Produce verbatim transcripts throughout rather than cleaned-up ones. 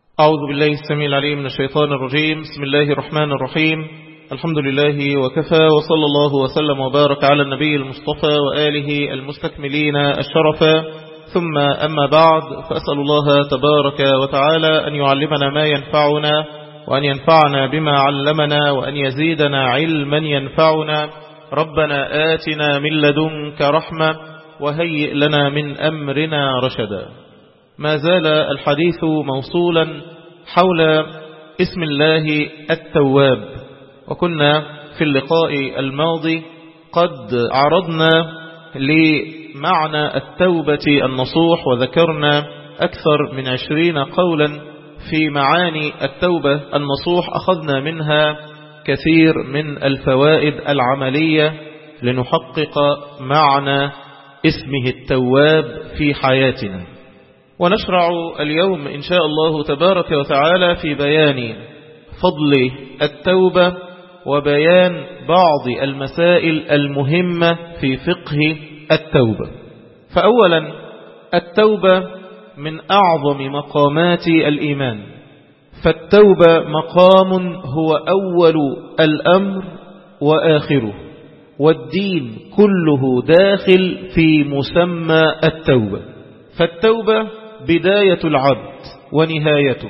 أعوذ بالله السميع العليم من الشيطان الرجيم. بسم الله الرحمن الرحيم. الحمد لله وكفى، وصلى الله وسلم وبارك على النبي المصطفى وآله المستكملين الشرفا، ثم أما بعد، فأسأل الله تبارك وتعالى أن يعلمنا ما ينفعنا، وأن ينفعنا بما علمنا، وأن يزيدنا علما ينفعنا. ربنا آتنا من لدنك رحمة وهيئ لنا من أمرنا رشدا. ما زال الحديث موصولا حول اسم الله التواب، وكنا في اللقاء الماضي قد عرضنا لمعنى التوبة النصوح، وذكرنا أكثر من عشرين قولا في معاني التوبة النصوح، أخذنا منها كثير من الفوائد العملية لنحقق معنى اسمه التواب في حياتنا. ونشرع اليوم إن شاء الله تبارك وتعالى في بيان فضل التوبة وبيان بعض المسائل المهمة في فقه التوبة. فأولا، التوبة من أعظم مقامات الإيمان، فالتوبة مقام هو أول الأمر وآخره، والدين كله داخل في مسمى التوبة. فالتوبة بداية العبد ونهايته،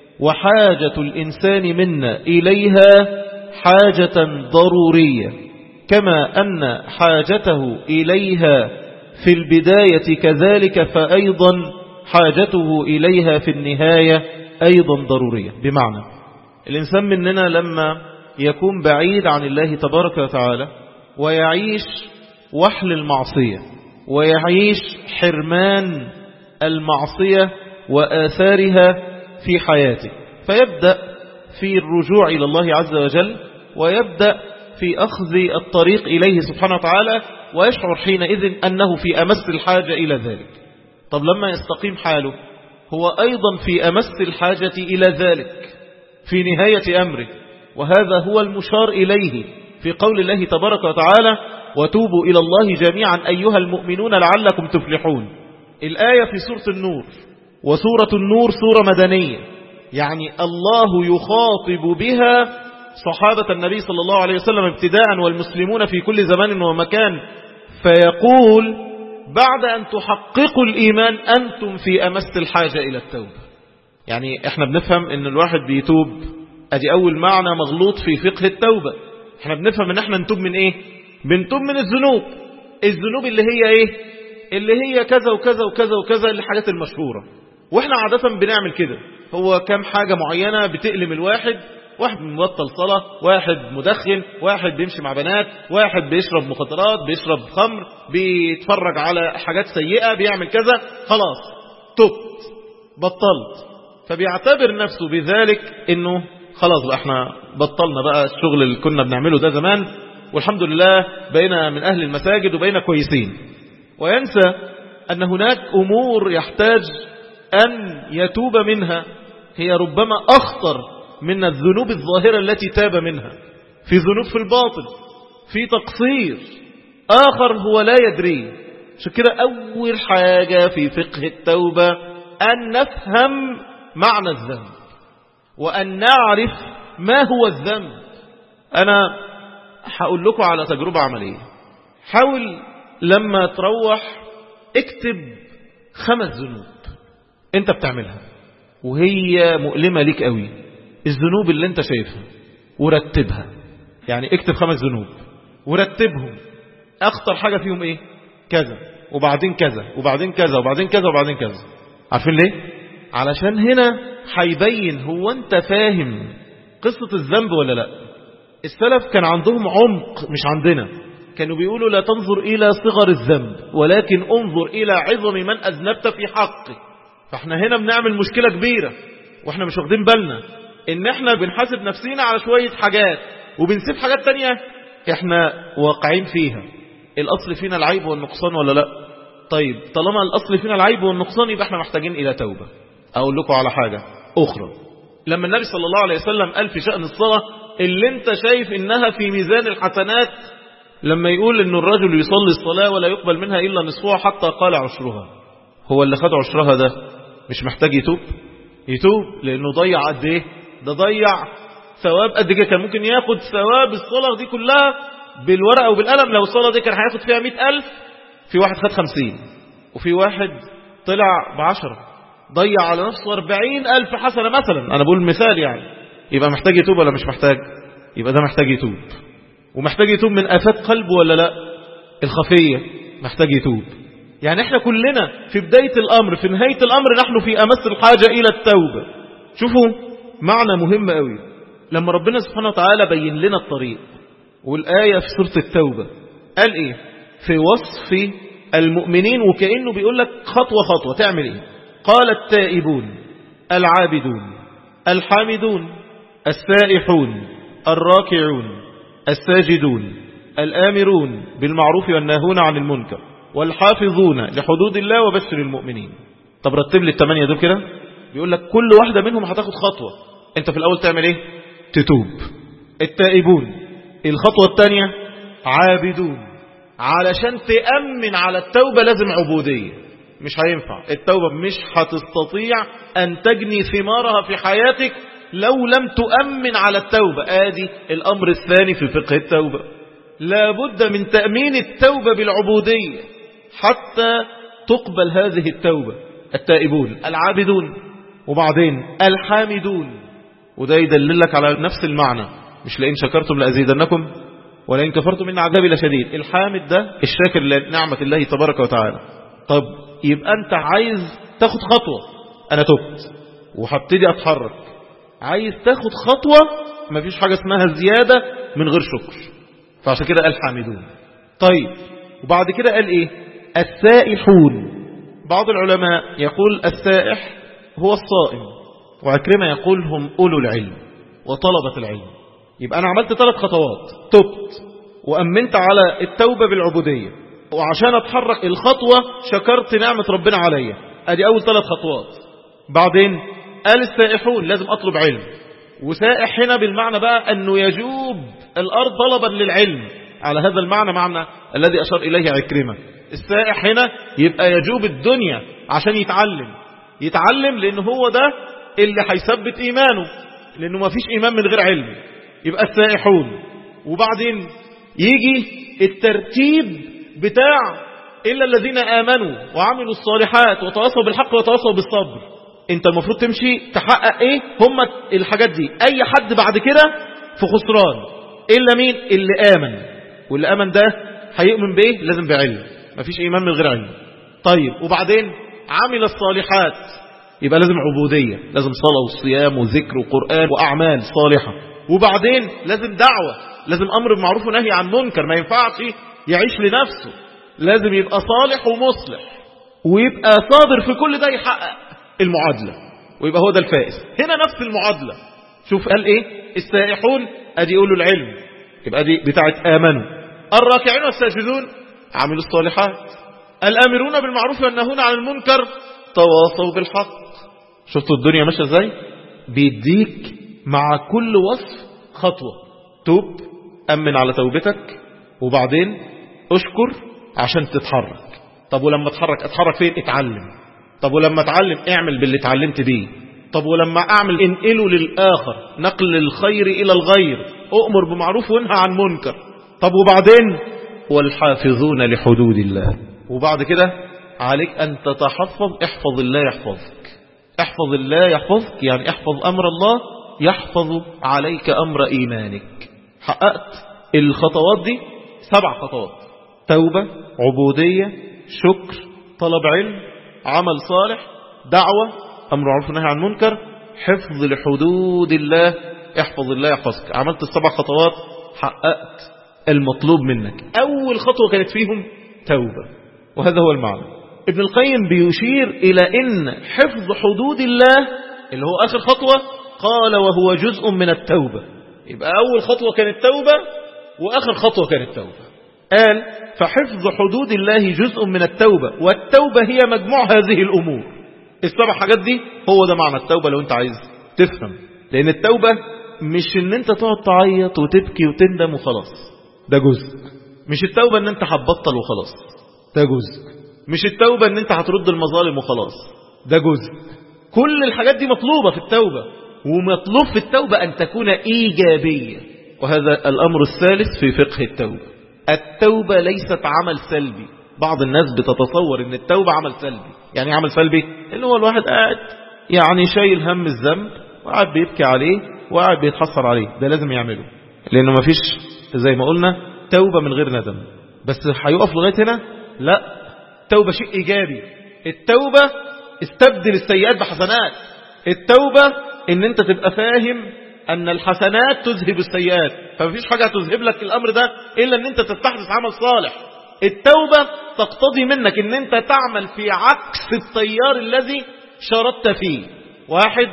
وحاجة الإنسان منا إليها حاجة ضرورية، كما أن حاجته إليها في البداية كذلك، فأيضا حاجته إليها في النهاية أيضا ضرورية. بمعنى الإنسان مننا لما يكون بعيد عن الله تبارك وتعالى ويعيش وحل المعصية، ويعيش حرمان المعصية وآثارها في حياته، فيبدأ في الرجوع إلى الله عز وجل، ويبدأ في أخذ الطريق إليه سبحانه وتعالى، ويشعر حينئذ أنه في أمس الحاجة إلى ذلك. طب لما يستقيم حاله هو أيضا في أمس الحاجة إلى ذلك في نهاية أمره، وهذا هو المشار إليه في قول الله تبارك وتعالى: وتوبوا إلى الله جميعا أيها المؤمنون لعلكم تفلحون. الآية في سورة النور، وسورة النور سورة مدنية، يعني الله يخاطب بها صحابة النبي صلى الله عليه وسلم ابتداء، والمسلمون في كل زمان ومكان، فيقول: بعد أن تحققوا الإيمان أنتم في أمس الحاجة إلى التوبة. يعني احنا بنفهم ان الواحد بيتوب، ادي أول معنى مغلوط في فقه التوبة. احنا بنفهم ان احنا نتوب من ايه؟ بنتوب من الذنوب. الذنوب اللي هي ايه؟ اللي هي كذا وكذا وكذا وكذا، الحاجات المشهورة. واحنا عادة بنعمل كده، هو كم حاجة معينة بتألم الواحد، واحد مبطل صلاة، واحد مدخن، واحد بيمشي مع بنات، واحد بيشرب مخدرات، بيشرب خمر، بيتفرج على حاجات سيئة، بيعمل كذا، خلاص تبت بطلت، فبيعتبر نفسه بذلك انه خلاص بقى احنا بطلنا بقى الشغل اللي كنا بنعمله ده زمان، والحمد لله بقينا من أهل المساجد وبقينا كويسين. وينسى أن هناك أمور يحتاج أن يتوب منها، هي ربما أخطر من الذنوب الظاهرة التي تاب منها. في ذنوب في الباطل، في تقصير آخر هو لا يدري. عشان كده أول حاجة في فقه التوبة أن نفهم معنى الذنب، وأن نعرف ما هو الذنب. أنا هقول لكم على تجربة عملية. حاول لما تروح اكتب خمس ذنوب انت بتعملها وهي مؤلمة ليك قوي، الذنوب اللي انت شايفها، ورتبها. يعني اكتب خمس ذنوب ورتبهم، اخطر حاجة فيهم ايه؟ كذا، وبعدين كذا، وبعدين كذا، وبعدين كذا، وبعدين كذا. عارفين ليه؟ علشان هنا هيبين هو انت فاهم قصة الذنب ولا لا. السلف كان عندهم عمق مش عندنا، كانوا بيقولوا: لا تنظر إلى صغر الذنب، ولكن انظر إلى عظم من أذنبت في حقه. فاحنا هنا بنعمل مشكلة كبيرة واحنا مش واخدين بالنا ان احنا بنحاسب نفسينا على شوية حاجات وبنسيب حاجات تانية احنا واقعين فيها. الأصل فينا العيب والنقصان ولا لا؟ طيب طالما الأصل فينا العيب والنقصان يبقى احنا محتاجين إلى توبة. أقول لكم على حاجة أخرى. لما النبي صلى الله عليه وسلم قال في شأن الصلاة اللي انت شايف انها في ميزان الحسنات، لما يقول ان الرجل يصلي الصلاة ولا يقبل منها إلا نصفها حتى قال عشرها، هو اللي خد عشرها ده مش محتاج يتوب؟ يتوب لأنه ضيع قد إيه؟ ده ضيع ثواب قد كده. كان ممكن ياخد ثواب الصلاة دي كلها بالورقة وبالقلم. لو الصلاة دي كان هياخد فيها مئة ألف، في واحد خد خمسين، وفي واحد طلع بعشرة، ضيع على نفسه أربعين ألف حسنة مثلا. أنا بقول مثال يعني. يبقى محتاج يتوب ولا مش محتاج؟ يبقى ده محتاج يتوب. ومحتاج يتوب من آفات قلبه ولا لا؟ الخفية محتاج يتوب. يعني احنا كلنا في بداية الأمر، في نهاية الأمر نحن في أمس الحاجة إلى التوبة. شوفوا معنى مهم قوي لما ربنا سبحانه وتعالى بين لنا الطريق. والآية في سورة التوبة قال إيه في وصف المؤمنين؟ وكأنه بيقول لك خطوة خطوة تعمل إيه. قال التائبون العابدون الحامدون السائحون الراكعون الساجدون الآمرون بالمعروف والناهون عن المنكر والحافظون لحدود الله وبشر المؤمنين. طب رتب لي الثمانية دول كده. بيقول لك كل واحدة منهم هتاخد خطوة. انت في الأول تعمل ايه؟ تتوب. التائبون الخطوة الثانية عابدون، علشان تأمن على التوبة لازم عبودية. مش هينفع التوبة، مش هتستطيع أن تجني ثمارها في حياتك لو لم تؤمن على التوبة. آدي الأمر الثاني في فقه التوبة. لابد من تأمين التوبة بالعبودية حتى تقبل هذه التوبة. التائبون العابدون وبعدين الحامدون، وده يدللك على نفس المعنى. مش لئن شكرتم لأزيدنكم ولئن كفرتم إن عذابي لشديد. الحامد ده الشاكر لنعمة الله تبارك وتعالى. طب يبقى أنت عايز تاخد خطوة. أنا تبت وهبتدي أتحرك. عايز تاخد خطوة، مفيش حاجة اسمها زيادة من غير شكر. فعشان كده قال حامدون. طيب وبعد كده قال إيه؟ السائحون. بعض العلماء يقول السائح هو الصائم، وعكرمة يقول هم أولو العلم وطلبة العلم. يبقى أنا عملت ثلاث خطوات. تبت وأمنت على التوبة بالعبودية، وعشان أتحرك الخطوة شكرت نعمة ربنا عليا. أدي أول ثلاث خطوات. بعدين قال السائحون لازم أطلب علم. وسائح هنا بالمعنى بقى أنه يجوب الأرض طلبا للعلم، على هذا المعنى معنى الذي أشار إليه عكرمة. السائح هنا يبقى يجوب الدنيا عشان يتعلم. يتعلم لأنه هو ده اللي هيثبت إيمانه، لأنه ما فيش إيمان من غير علم. يبقى السائحون. وبعدين يجي الترتيب بتاع إلا الذين آمنوا وعملوا الصالحات وتواصوا بالحق وتواصوا بالصبر. انت المفروض تمشي تحقق ايه هم الحاجات دي. اي حد بعد كده في خسران الا مين؟ اللي آمن. واللي آمن ده هيؤمن بايه؟ لازم بعلم. مفيش ايمان من غير علم. طيب وبعدين عمل الصالحات، يبقى لازم عبودية، لازم صلاة وصيام وذكر وقرآن وأعمال صالحة. وبعدين لازم دعوة، لازم أمر بمعروف ونهي عن منكر. ما ينفعش يعيش لنفسه، لازم يبقى صالح ومصلح، ويبقى صابر في كل ده يحقق المعادلة، ويبقى هو ده الفائز. هنا نفس المعادلة. شوف قال ايه؟ السائحون ادي يقولوا العلم، يبقى دي بتاعت آمنوا. الراكعين والساجدون عملوا الصالحات. الآمرون بالمعروف والناهون عن المنكر تواصوا بالحق. شفتوا الدنيا ماشيه ازاي؟ بيديك مع كل وصف خطوة. توب، أمن على توبتك، وبعدين اشكر عشان تتحرك. طب ولما اتحرك اتحرك فين؟ اتعلم. طب ولما اتعلم اعمل باللي اتعلمت بيه. طب ولما اعمل انقله للآخر، نقل الخير إلى الغير، أؤمر بمعروف وانهى عن منكر. طب وبعدين والحافظون لحدود الله. وبعد كده عليك أن تتحفظ. احفظ الله يحفظك. احفظ الله يحفظك يعني احفظ أمر الله يحفظ عليك أمر إيمانك. حققت الخطوات دي سبع خطوات: توبة، عبودية، شكر، طلب علم، عمل صالح، دعوة، أمر معروف ونهي عن منكر، حفظ لحدود الله. احفظ الله يحفظك. عملت السبع خطوات، حققت المطلوب منك. أول خطوة كانت فيهم توبة، وهذا هو المعنى. ابن القيم بيشير إلى أن حفظ حدود الله اللي هو آخر خطوة، قال وهو جزء من التوبة. يبقى أول خطوة كانت توبة، وآخر خطوة كانت توبة. قال فحفظ حدود الله جزء من التوبة، والتوبة هي مجموع هذه الأمور. السبع حاجات دي هو ده معنى التوبة لو انت عايز تفهم. لأن التوبة مش ان انت تقعد تعيط وتبكي وتندم وخلاص، ده جزء. مش التوبة ان انت هتبطل وخلاص، ده جزء. مش التوبة ان انت هترد المظالم وخلاص، ده جزء. كل الحاجات دي مطلوبة في التوبة، ومطلوب في التوبة أن تكون إيجابية. وهذا الأمر الثالث في فقه التوبة. التوبة ليست عمل سلبي. بعض الناس بتتصور أن التوبة عمل سلبي. يعني عمل سلبي اللي هو الواحد قاعد يعني شايل هم الذنب وقاعد بيبكي عليه وقاعد بيتحسر عليه، ده لازم يعمله، لأنه ما فيش زي ما قلنا توبة من غير ندم. بس هيقف لغاية هنا؟ لا، التوبة شيء إيجابي. التوبة استبدل السيئات بحسنات. التوبة ان انت تبقى فاهم ان الحسنات تذهب السيئات، فمفيش حاجة تذهب لك الامر ده الا ان انت تستحدث عمل صالح. التوبة تقتضي منك ان انت تعمل في عكس التيار الذي شردت فيه. واحد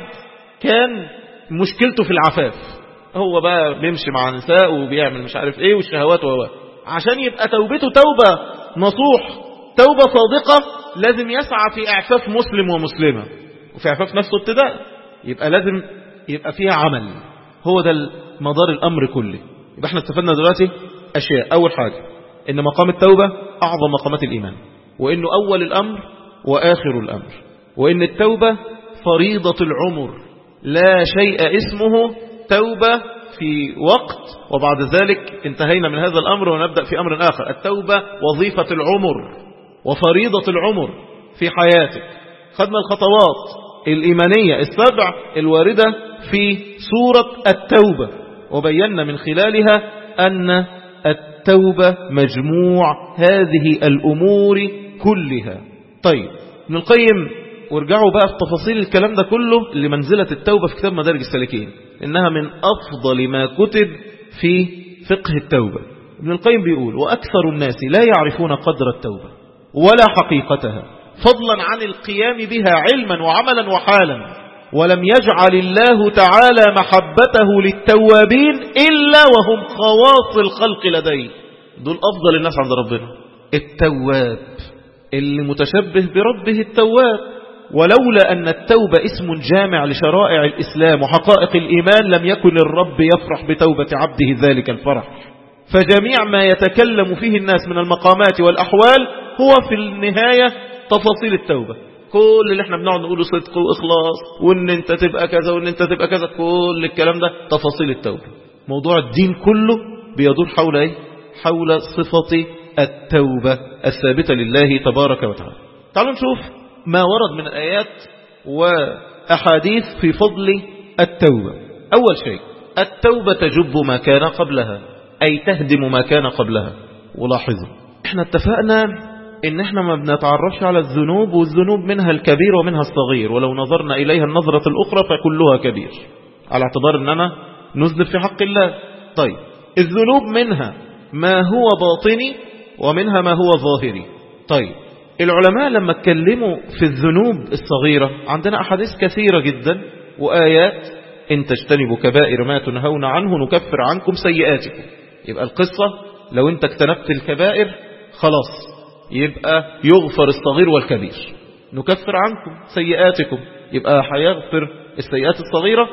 كان مشكلته في العفاف، هو بقى بيمشي مع نساء وبيعمل مش عارف ايه والشهوات وهو، عشان يبقى توبته توبة نصوح، توبة صادقة، لازم يسعى في اعفاف مسلم ومسلمة، وفي اعفاف نفسه ابتداء، يبقى لازم يبقى فيها عمل. هو ده مدار الامر كله. يبقى احنا استفدنا دلوقتي اشياء. اول حاجة ان مقام التوبة اعظم مقامات الايمان، وانه اول الامر واخر الامر، وان التوبة فريضة العمر، لا شيء اسمه توبة في وقت وبعد ذلك انتهينا من هذا الامر ونبدأ في امر اخر. التوبة وظيفة العمر وفريضة العمر في حياتك. خدنا الخطوات الإيمانية السبع الواردة في سورة التوبة، وبينا من خلالها أن التوبة مجموع هذه الأمور كلها. طيب ابن القيم، وارجعوا بقى في تفاصيل الكلام ده كله لمنزلة التوبة في كتاب مدارج السالكين، إنها من أفضل ما كتب في فقه التوبة. ابن القيم بيقول: وأكثر الناس لا يعرفون قدر التوبة ولا حقيقتها، فضلا عن القيام بها علما وعملا وحالا، ولم يجعل الله تعالى محبته للتوابين إلا وهم خواص الخلق لديه. دول أفضل الناس عند ربنا، التواب اللي متشبه بربه التواب. ولولا أن التوبة اسم جامع لشرائع الإسلام وحقائق الإيمان لم يكن الرب يفرح بتوبة عبده ذلك الفرح. فجميع ما يتكلم فيه الناس من المقامات والأحوال هو في النهاية تفاصيل التوبة. كل اللي احنا بنقعد نقوله صدق وإخلاص وان انت تبقى كذا وان انت تبقى كذا، كل الكلام ده تفاصيل التوبة. موضوع الدين كله بيدور حول ايه؟ حول صفة التوبة الثابتة لله تبارك وتعالى. تعالوا نشوف ما ورد من آيات وأحاديث في فضل التوبة. أول شيء، التوبة تجب ما كان قبلها، أي تهدم ما كان قبلها. ولاحظوا احنا اتفقنا ان احنا ما بنتعرفش على الذنوب، والذنوب منها الكبير ومنها الصغير، ولو نظرنا اليها النظرة الاخرى فكلها كبير، على اعتبار اننا نذنب في حق الله. طيب الذنوب منها ما هو باطني ومنها ما هو ظاهري. طيب العلماء لما اتكلموا في الذنوب الصغيرة عندنا احاديث كثيرة جدا وآيات: إن تجتنبوا كبائر ما تنهون عنه نكفر عنكم سيئاتكم. يبقى القصة لو انت اجتنبت الكبائر خلاص يبقى يغفر الصغير والكبير، نكفر عنكم سيئاتكم، يبقى هيغفر السيئات الصغيرة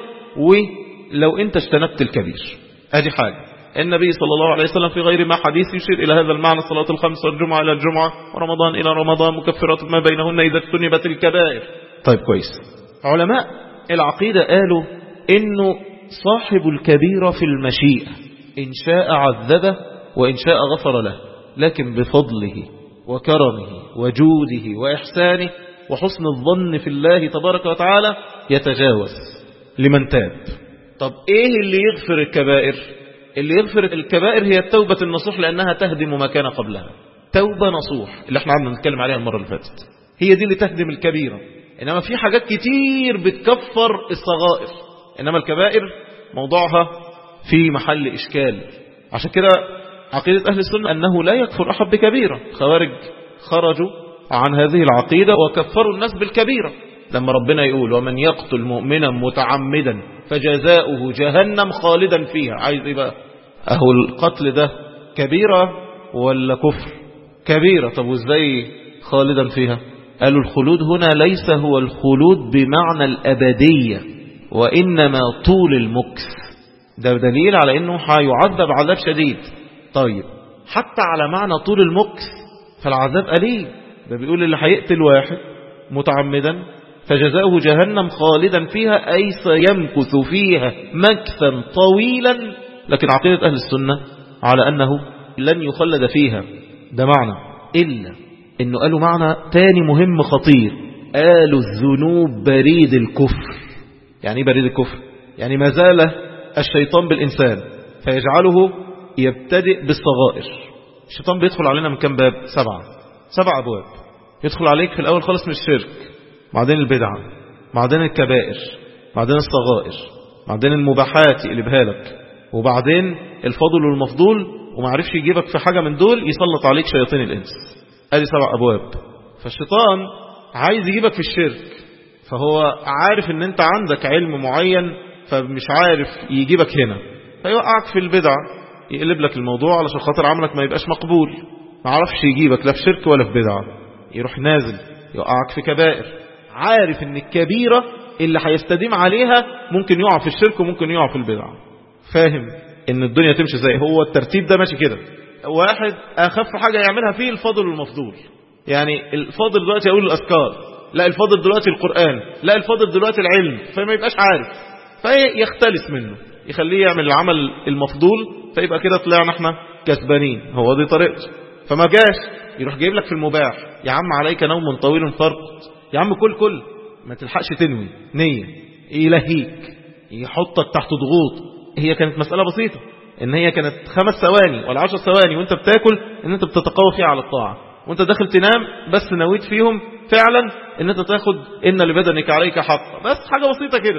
ولو انت اجتنبت الكبير. ادي حاجة. النبي صلى الله عليه وسلم في غير ما حديث يشير إلى هذا المعنى: الصلاة الخمس والجمعة إلى الجمعة ورمضان إلى رمضان مكفرات ما بينهن إذا اجتنبت الكبائر. طيب كويس. علماء العقيدة قالوا إنه صاحب الكبيرة في المشيئة، إن شاء عذبه وإن شاء غفر له، لكن بفضله وكرمه وجوده وإحسانه وحسن الظن في الله تبارك وتعالى يتجاوز لمن تاب. طب إيه اللي يغفر الكبائر؟ اللي يغفر الكبائر هي التوبة النصوح، لأنها تهدم ما كان قبلها. توبة نصوح اللي احنا عم نتكلم عليها المرة اللي فاتت، هي دي اللي تهدم الكبيرة. إنما في حاجات كتير بتكفر الصغائر، إنما الكبائر موضوعها في محل إشكال. عشان كده عقيدة أهل السنة أنه لا يكفر أحد بكبيرة. خوارج خرجوا عن هذه العقيدة وكفروا الناس بالكبيرة، لما ربنا يقول: ومن يقتل مؤمنا متعمدا فجزاؤه جهنم خالدا فيها. عايز ايه بقى؟ اهو القتل ده كبيرة ولا كفر؟ كبيرة. طب وازاي خالدا فيها؟ قالوا الخلود هنا ليس هو الخلود بمعنى الأبدية، وإنما طول المكث. ده دليل على انه هيعذب عذاب شديد. طيب حتى على معنى طول المكث فالعذاب قليل. ده بيقول اللي هيقتل واحد متعمدا فجزاؤه جهنم خالدا فيها أي سيمكث فيها مكثا طويلا. لكن عقيدة أهل السنة على أنه لن يخلد فيها. ده معنى، إلا إنه قالوا معنى تاني مهم خطير، قالوا الذنوب بريد الكفر. يعني بريد الكفر؟ يعني ما زال الشيطان بالإنسان فيجعله يبتدئ بالصغائر. الشيطان بيدخل علينا من كم باب؟ سبعة سبع أبواب. يدخل عليك في الأول خالص من الشرك، بعدين البدعة، بعدين الكبائر، بعدين الصغائر، بعدين المباحات يقلبها لك، وبعدين الفضل والمفضول، وما عرفش يجيبك في حاجة من دول يسلط عليك شياطين الإنس. ادي سبع أبواب. فالشيطان عايز يجيبك في الشرك، فهو عارف ان انت عندك علم معين فمش عارف يجيبك هنا، فيوقعك في البدعة، يقلب لك الموضوع علشان خاطر عملك ما يبقاش مقبول. ما عرفش يجيبك لا في شرك ولا في بدعة، يروح نازل يوقعك في كبائر، عارف ان الكبيرة اللي هيستديم عليها ممكن يقع في الشرك وممكن يقع في البدعة. فاهم ان الدنيا تمشي زي هو الترتيب ده ماشي كده. واحد اخف حاجة يعملها فيه الفضل والمفضول، يعني الفاضل دلوقتي يقول الأذكار، لا الفاضل دلوقتي القرآن، لا الفاضل دلوقتي العلم، فما يبقاش عارف فيختلس منه، يخليه يعمل العمل المفضول، فيبقى كده طلعنا احنا كسبانين. هو دي طريقته. فما جاش يروح جايب لك في المباح، يا عم عليك نوم طويل فرقط، يا عم كل كل ما تلحقش تنوي نية، يلهيك، يحطك تحت ضغوط. هي كانت مسألة بسيطة، ان هي كانت خمس ثواني ولا عشر ثواني وانت بتاكل ان انت بتتقوى فيها على الطاعة، وانت داخل تنام بس نويت فيهم فعلا ان انت تاخد ان لبدنك عليك حق، بس حاجة بسيطة كده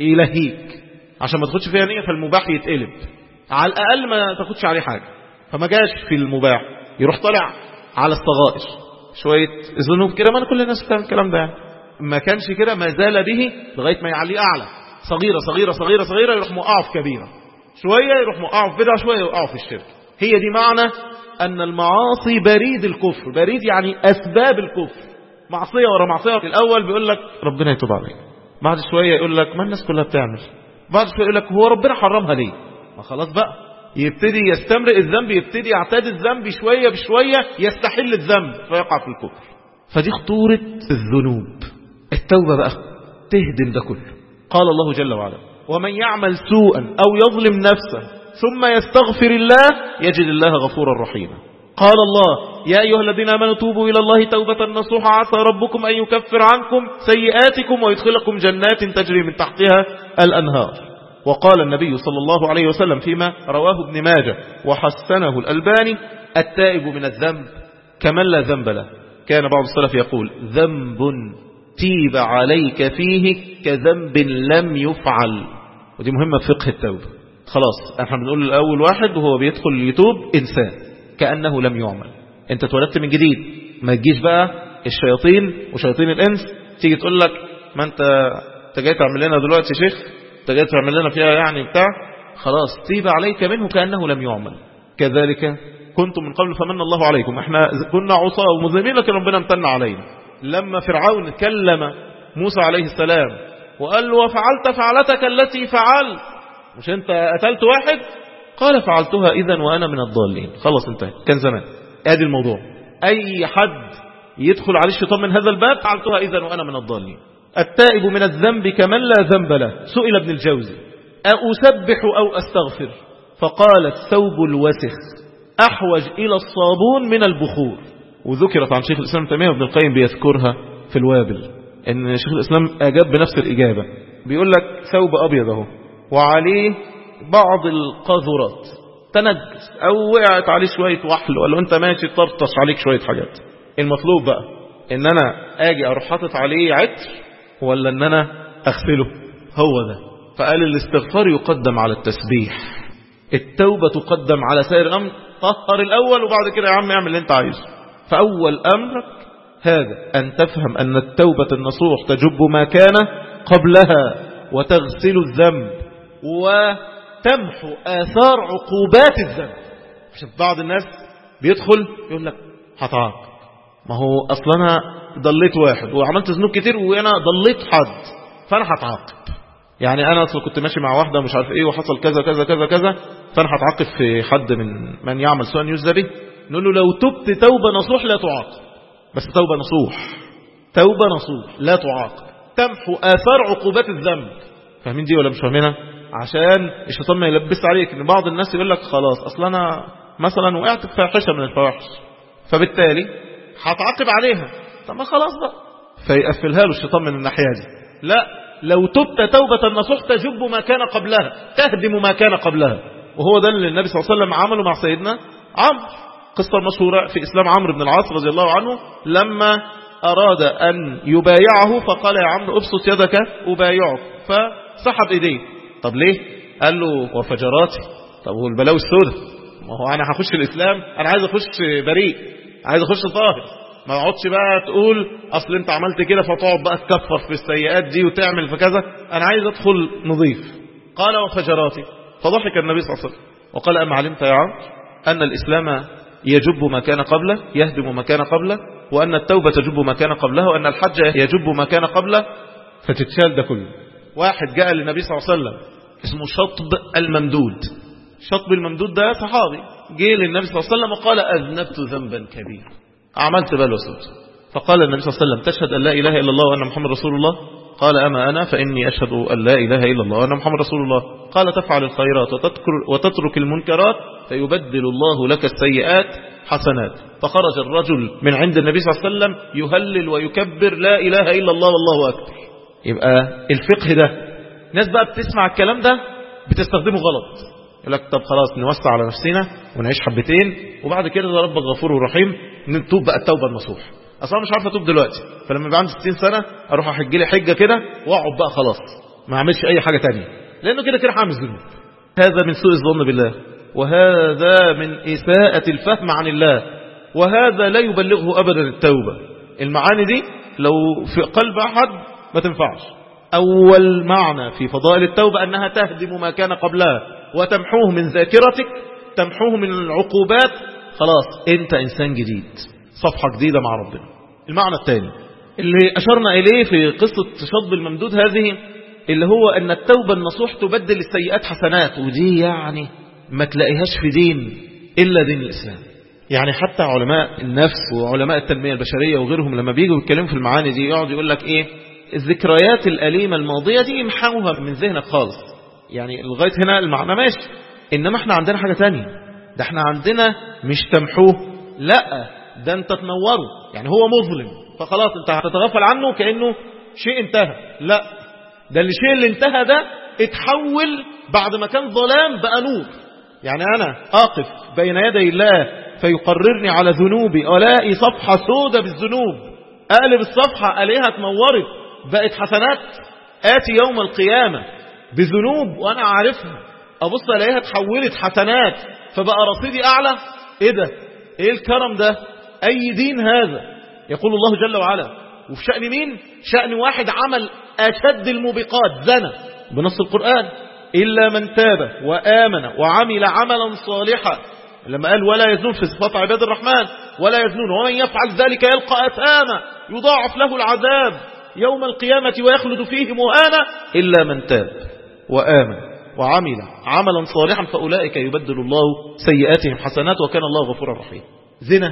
يلهيك عشان ما تاخدش فيها نية، فالمباح يتقلب، على الاقل ما تاخدش عليه حاجة. فما جاش في المباح، يروح طالع على الصغائر شوية ذنوب كده، ما كل الناس بتعمل الكلام ده يعني. ما كانش كده، ما زال به لغاية ما يعليه اعلى، صغيرة صغيرة صغيرة صغيرة، يروح موقعه في كبيرة، شوية يروح موقعه في بدعة، شوية يوقعه في الشرك. هي دي معنى أن المعاصي بريد الكفر. بريد يعني أسباب الكفر، معصية ورا معصية. الأول بيقول لك ربنا يتوب عليك، بعد شوية يقول لك ما الناس كلها بتعمل، بعد شوية يقول لك هو ربنا حرمها ليه؟ ما خلاص بقى، يبتدي يستمرئ الذنب، يبتدي يعتاد الذنب شوية بشوية، يستحل الذنب فيقع في الكفر. فدي خطورة الذنوب. التوبة بقى تهدم ده كله. قال الله جل وعلا ومن يعمل سوءا أو يظلم نفسه ثم يستغفر الله يجد الله غفورا رحيما. قال الله يا أيها الذين آمنوا توبوا إلى الله توبة نصوحا عسى ربكم أن يكفر عنكم سيئاتكم ويدخلكم جنات تجري من تحتها الأنهار. وقال النبي صلى الله عليه وسلم فيما رواه ابن ماجه وحسنه الألباني التائب من الذنب كمن لا ذنب له. كان بعض السلف يقول ذنب تيب عليك فيه كذنب لم يفعل. ودي مهمة في فقه التوبة. خلاص احنا بنقول الأول واحد وهو بيدخل يتوب إنسان كأنه لم يعمل، انت اتولدت من جديد. ما تجيش بقى الشياطين وشياطين الإنس تيجي تقول لك ما انت انت جاي تعمل لنا دلوقتي شيخ، انت جاي تعمل لنا فيها يعني بتاع، خلاص تيب عليك منه كأنه لم يعمل. كذلك كنتم من قبل فمن الله عليكم. احنا كنا عصاة ومذنبين لكن ربنا امتن علينا. لما فرعون كلم موسى عليه السلام وقال له وفعلت فعلتك التي فعلت، مش انت قتلت واحد؟ قال فعلتها إذا وأنا من الضالين. خلاص انتهى، كان زمان. ادي الموضوع. أي حد يدخل عليه الشيطان من هذا الباب فعلتها إذا وأنا من الضالين. التائب من الذنب كمن لا ذنب له. سئل ابن الجوزي أسبح أو أستغفر؟ فقال الثوب الوسخ أحوج إلى الصابون من البخور. وذكرت عن شيخ الإسلام تيمية وابن القيم بيذكرها في الوابل ان شيخ الإسلام أجاب بنفس الإجابة. بيقول لك ثوب أبيض اهو وعليه بعض القاذورات تنجس أو وقعت عليه شوية وحل، ولا أنت ماشي ترطش عليك شوية حاجات. المطلوب بقى ان أنا أجي أروح حاطط عليه عطر ولا ان أنا أغسله؟ هو ده. فقال الاستغفار يقدم على التسبيح، التوبة تقدم على سائر الأمر. طهر الأول وبعد كده يا عم اعمل اللي انت عايزه. فأول أمرك هذا أن تفهم أن التوبة النصوح تجب ما كان قبلها وتغسل الذنب وتمحو آثار عقوبات الذنب. عشان بعض الناس بيدخل يقول لك هتعاقب، ما هو أصلا ضليت واحد وعملت ذنوب كتير وأنا ضليت حد فأنا هتعاقب. يعني أنا أصلا كنت ماشي مع واحدة مش عارف إيه وحصل كذا كذا كذا كذا فأنا هتعاقب في حد من من يعمل سوءا يجزى به. نقول له لو تبت توبة نصوح لا تعاقب، بس توبة نصوح، توبة نصوح لا تعاقب. تمحو آثار عقوبات الذنب. فاهمين دي ولا مش فاهمينها؟ عشان الشيطان ما يلبس عليك ان بعض الناس يقول لك خلاص اصل انا مثلا وقعت في فاحشه من الفواحش فبالتالي هتعاقب عليها، طب ما خلاص بقى، فيقفلها له الشيطان من الناحيه دي. لا، لو تبت توبه نصوح تجب ما كان قبلها، تهدم ما كان قبلها. وهو ده اللي النبي صلى الله عليه وسلم عمله مع سيدنا عمرو. قصه مشهوره في اسلام عمرو بن العاص رضي الله عنه، لما اراد ان يبايعه فقال يا عمرو ابسط يدك ابايعك، فسحب ايديه. طب ليه؟ قال له وفجراتي، طب والبلاوي السوداء، ما هو انا هخش الاسلام، انا عايز اخش بريء، عايز اخش طاهر، ما اقعدش بقى تقول اصل انت عملت كده فتقعد بقى تكفر في السيئات دي وتعمل في كذا، انا عايز ادخل نظيف. قال وفجراتي، فضحك النبي صلى الله عليه وسلم وقال اما علمت يا عمرو ان الاسلام يجب ما كان قبله، يهدم ما كان قبله، وان التوبه تجب ما كان قبلها، وان الحج يجب ما كان قبله، فتتشال ده كله. واحد جاء للنبي صلى الله عليه وسلم اسمه شطب الممدود. شطب الممدود ده صحابي، جه للنبي صلى الله عليه وسلم وقال أذنبت ذنبا كبيرا، عملت بلوى سود. فقال النبي صلى الله عليه وسلم تشهد أن لا إله إلا الله وأن محمد رسول الله؟ قال أما أنا فإني أشهد أن لا إله إلا الله وأن محمد رسول الله. قال تفعل الخيرات وتترك المنكرات فيبدل الله لك السيئات حسنات. فخرج الرجل من عند النبي صلى الله عليه وسلم يهلل ويكبر لا إله إلا الله والله أكبر. يبقى الفقه ده ناس بقى بتسمع الكلام ده بتستخدمه غلط، يقول لك طب خلاص نوسع على نفسنا ونعيش حبتين وبعد كده ده ربك غفور ورحيم نتوب بقى التوبه النصوح. اصلا مش عارف اتوب دلوقتي، فلما يبقى عندي ستين سنه اروح احج لي حجه كده واقعد بقى خلاص ما اعملش اي حاجه تانية، لانه كده كده هعمل ذنوب. هذا من سوء الظن بالله، وهذا من اساءه الفهم عن الله، وهذا لا يبلغه ابدا التوبه. المعاني دي لو في قلب احد ما تنفعش. أول معنى في فضائل التوبة أنها تهدم ما كان قبلها وتمحوه من ذاكرتك، تمحوه من العقوبات، خلاص أنت إنسان جديد، صفحة جديدة مع ربنا. المعنى الثاني اللي أشرنا إليه في قصة شطب الممدود هذه، اللي هو أن التوبة النصوح تبدل السيئات حسنات، ودي يعني ما تلاقيهاش في دين إلا دين الإسلام. يعني حتى علماء النفس وعلماء التنمية البشرية وغيرهم لما بيجوا يتكلموا في المعاني دي يقعد يقول لك إيه، الذكريات الأليمة الماضية دي يمحوها من ذهنك خالص. يعني لغاية هنا المعنى ماشي، إنما احنا عندنا حاجة تانية، ده احنا عندنا مش تمحوه، لا ده انت تنوره. يعني هو مظلم فخلاص انت هتتغفل عنه كأنه شيء انتهى، لا ده الشيء اللي انتهى ده اتحول بعد ما كان ظلام بقى نور. يعني أنا أقف بين يدي الله فيقررني على ذنوبي ألاقي صفحة سودة بالذنوب، أقلب الصفحة ألاقيها اتنورت بقت حسنات، آتي يوم القيامة بذنوب وأنا عارفها أبص ألاقيها تحولت حسنات فبقى رصيدي أعلى. إيه ده؟ إيه الكرم ده؟ أي دين هذا؟ يقول الله جل وعلا. وفي شأن مين؟ شأن واحد عمل أشد الموبقات، زنا بنص القرآن، إلا من تاب وآمن وعمل عملا صالحا، لما قال ولا يزنون في صفات عباد الرحمن ولا يزنون ومن يفعل ذلك يلقى أثاما يضاعف له العذاب يوم القيامة ويخلد فيه مهانا إلا من تاب وآمن وعمل عملا صالحا فأولئك يبدل الله سيئاتهم حسنات وكان الله غفورا رحيما. زنا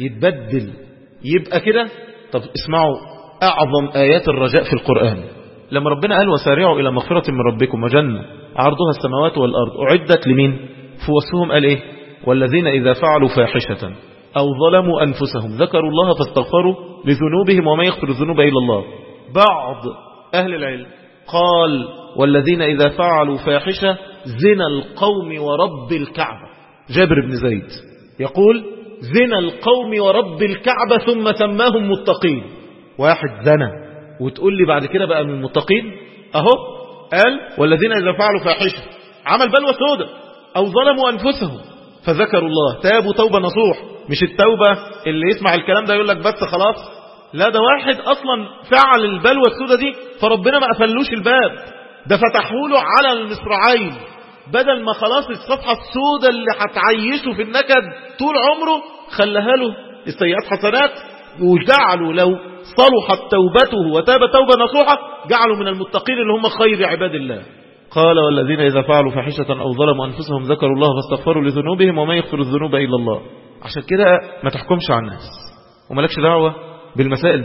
يتبدل يبقى كده. طب اسمعوا أعظم آيات الرجاء في القرآن، لما ربنا قال وسارعوا إلى مغفرة من ربكم وجنة عرضها السماوات والأرض أعدت لمين؟ في وصفهم قال إيه؟ والذين إذا فعلوا فاحشة أو ظلموا أنفسهم ذكروا الله فاستغفروا لذنوبهم وما يغفر الذنوب إلا الله. بعض أهل العلم قال والذين إذا فعلوا فاحشة زنا القوم ورب الكعبة. جابر بن زيد يقول زنا القوم ورب الكعبة ثم سماهم متقين. واحد زنا وتقول لي بعد كده بقى من المتقين؟ أهو قال والذين إذا فعلوا فاحشة عمل بلوى سودة أو ظلموا أنفسهم فذكروا الله تابوا توبة نصوح. مش التوبة اللي يسمع الكلام ده يقول لك بس خلاص، لا ده واحد أصلا فعل البلوى السودة دي فربنا ما قفلوش الباب، ده فتحوله على المصراعين، بدل ما خلاص الصفحة السودة اللي هتعيشه في النكد طول عمره خلها له السيئات حسنات، وجعلوا لو صلحت توبته وتاب توبة نصوحة جعلوا من المتقين اللي هم خير عباد الله. قال والذين إذا فعلوا فاحشة أو ظلموا أنفسهم ذكروا الله فاستغفروا لذنوبهم وما يغفر الذنوب إلا الله. عشان كده ما تحكمش على الناس ومالكش دعوة بالمسائل دي.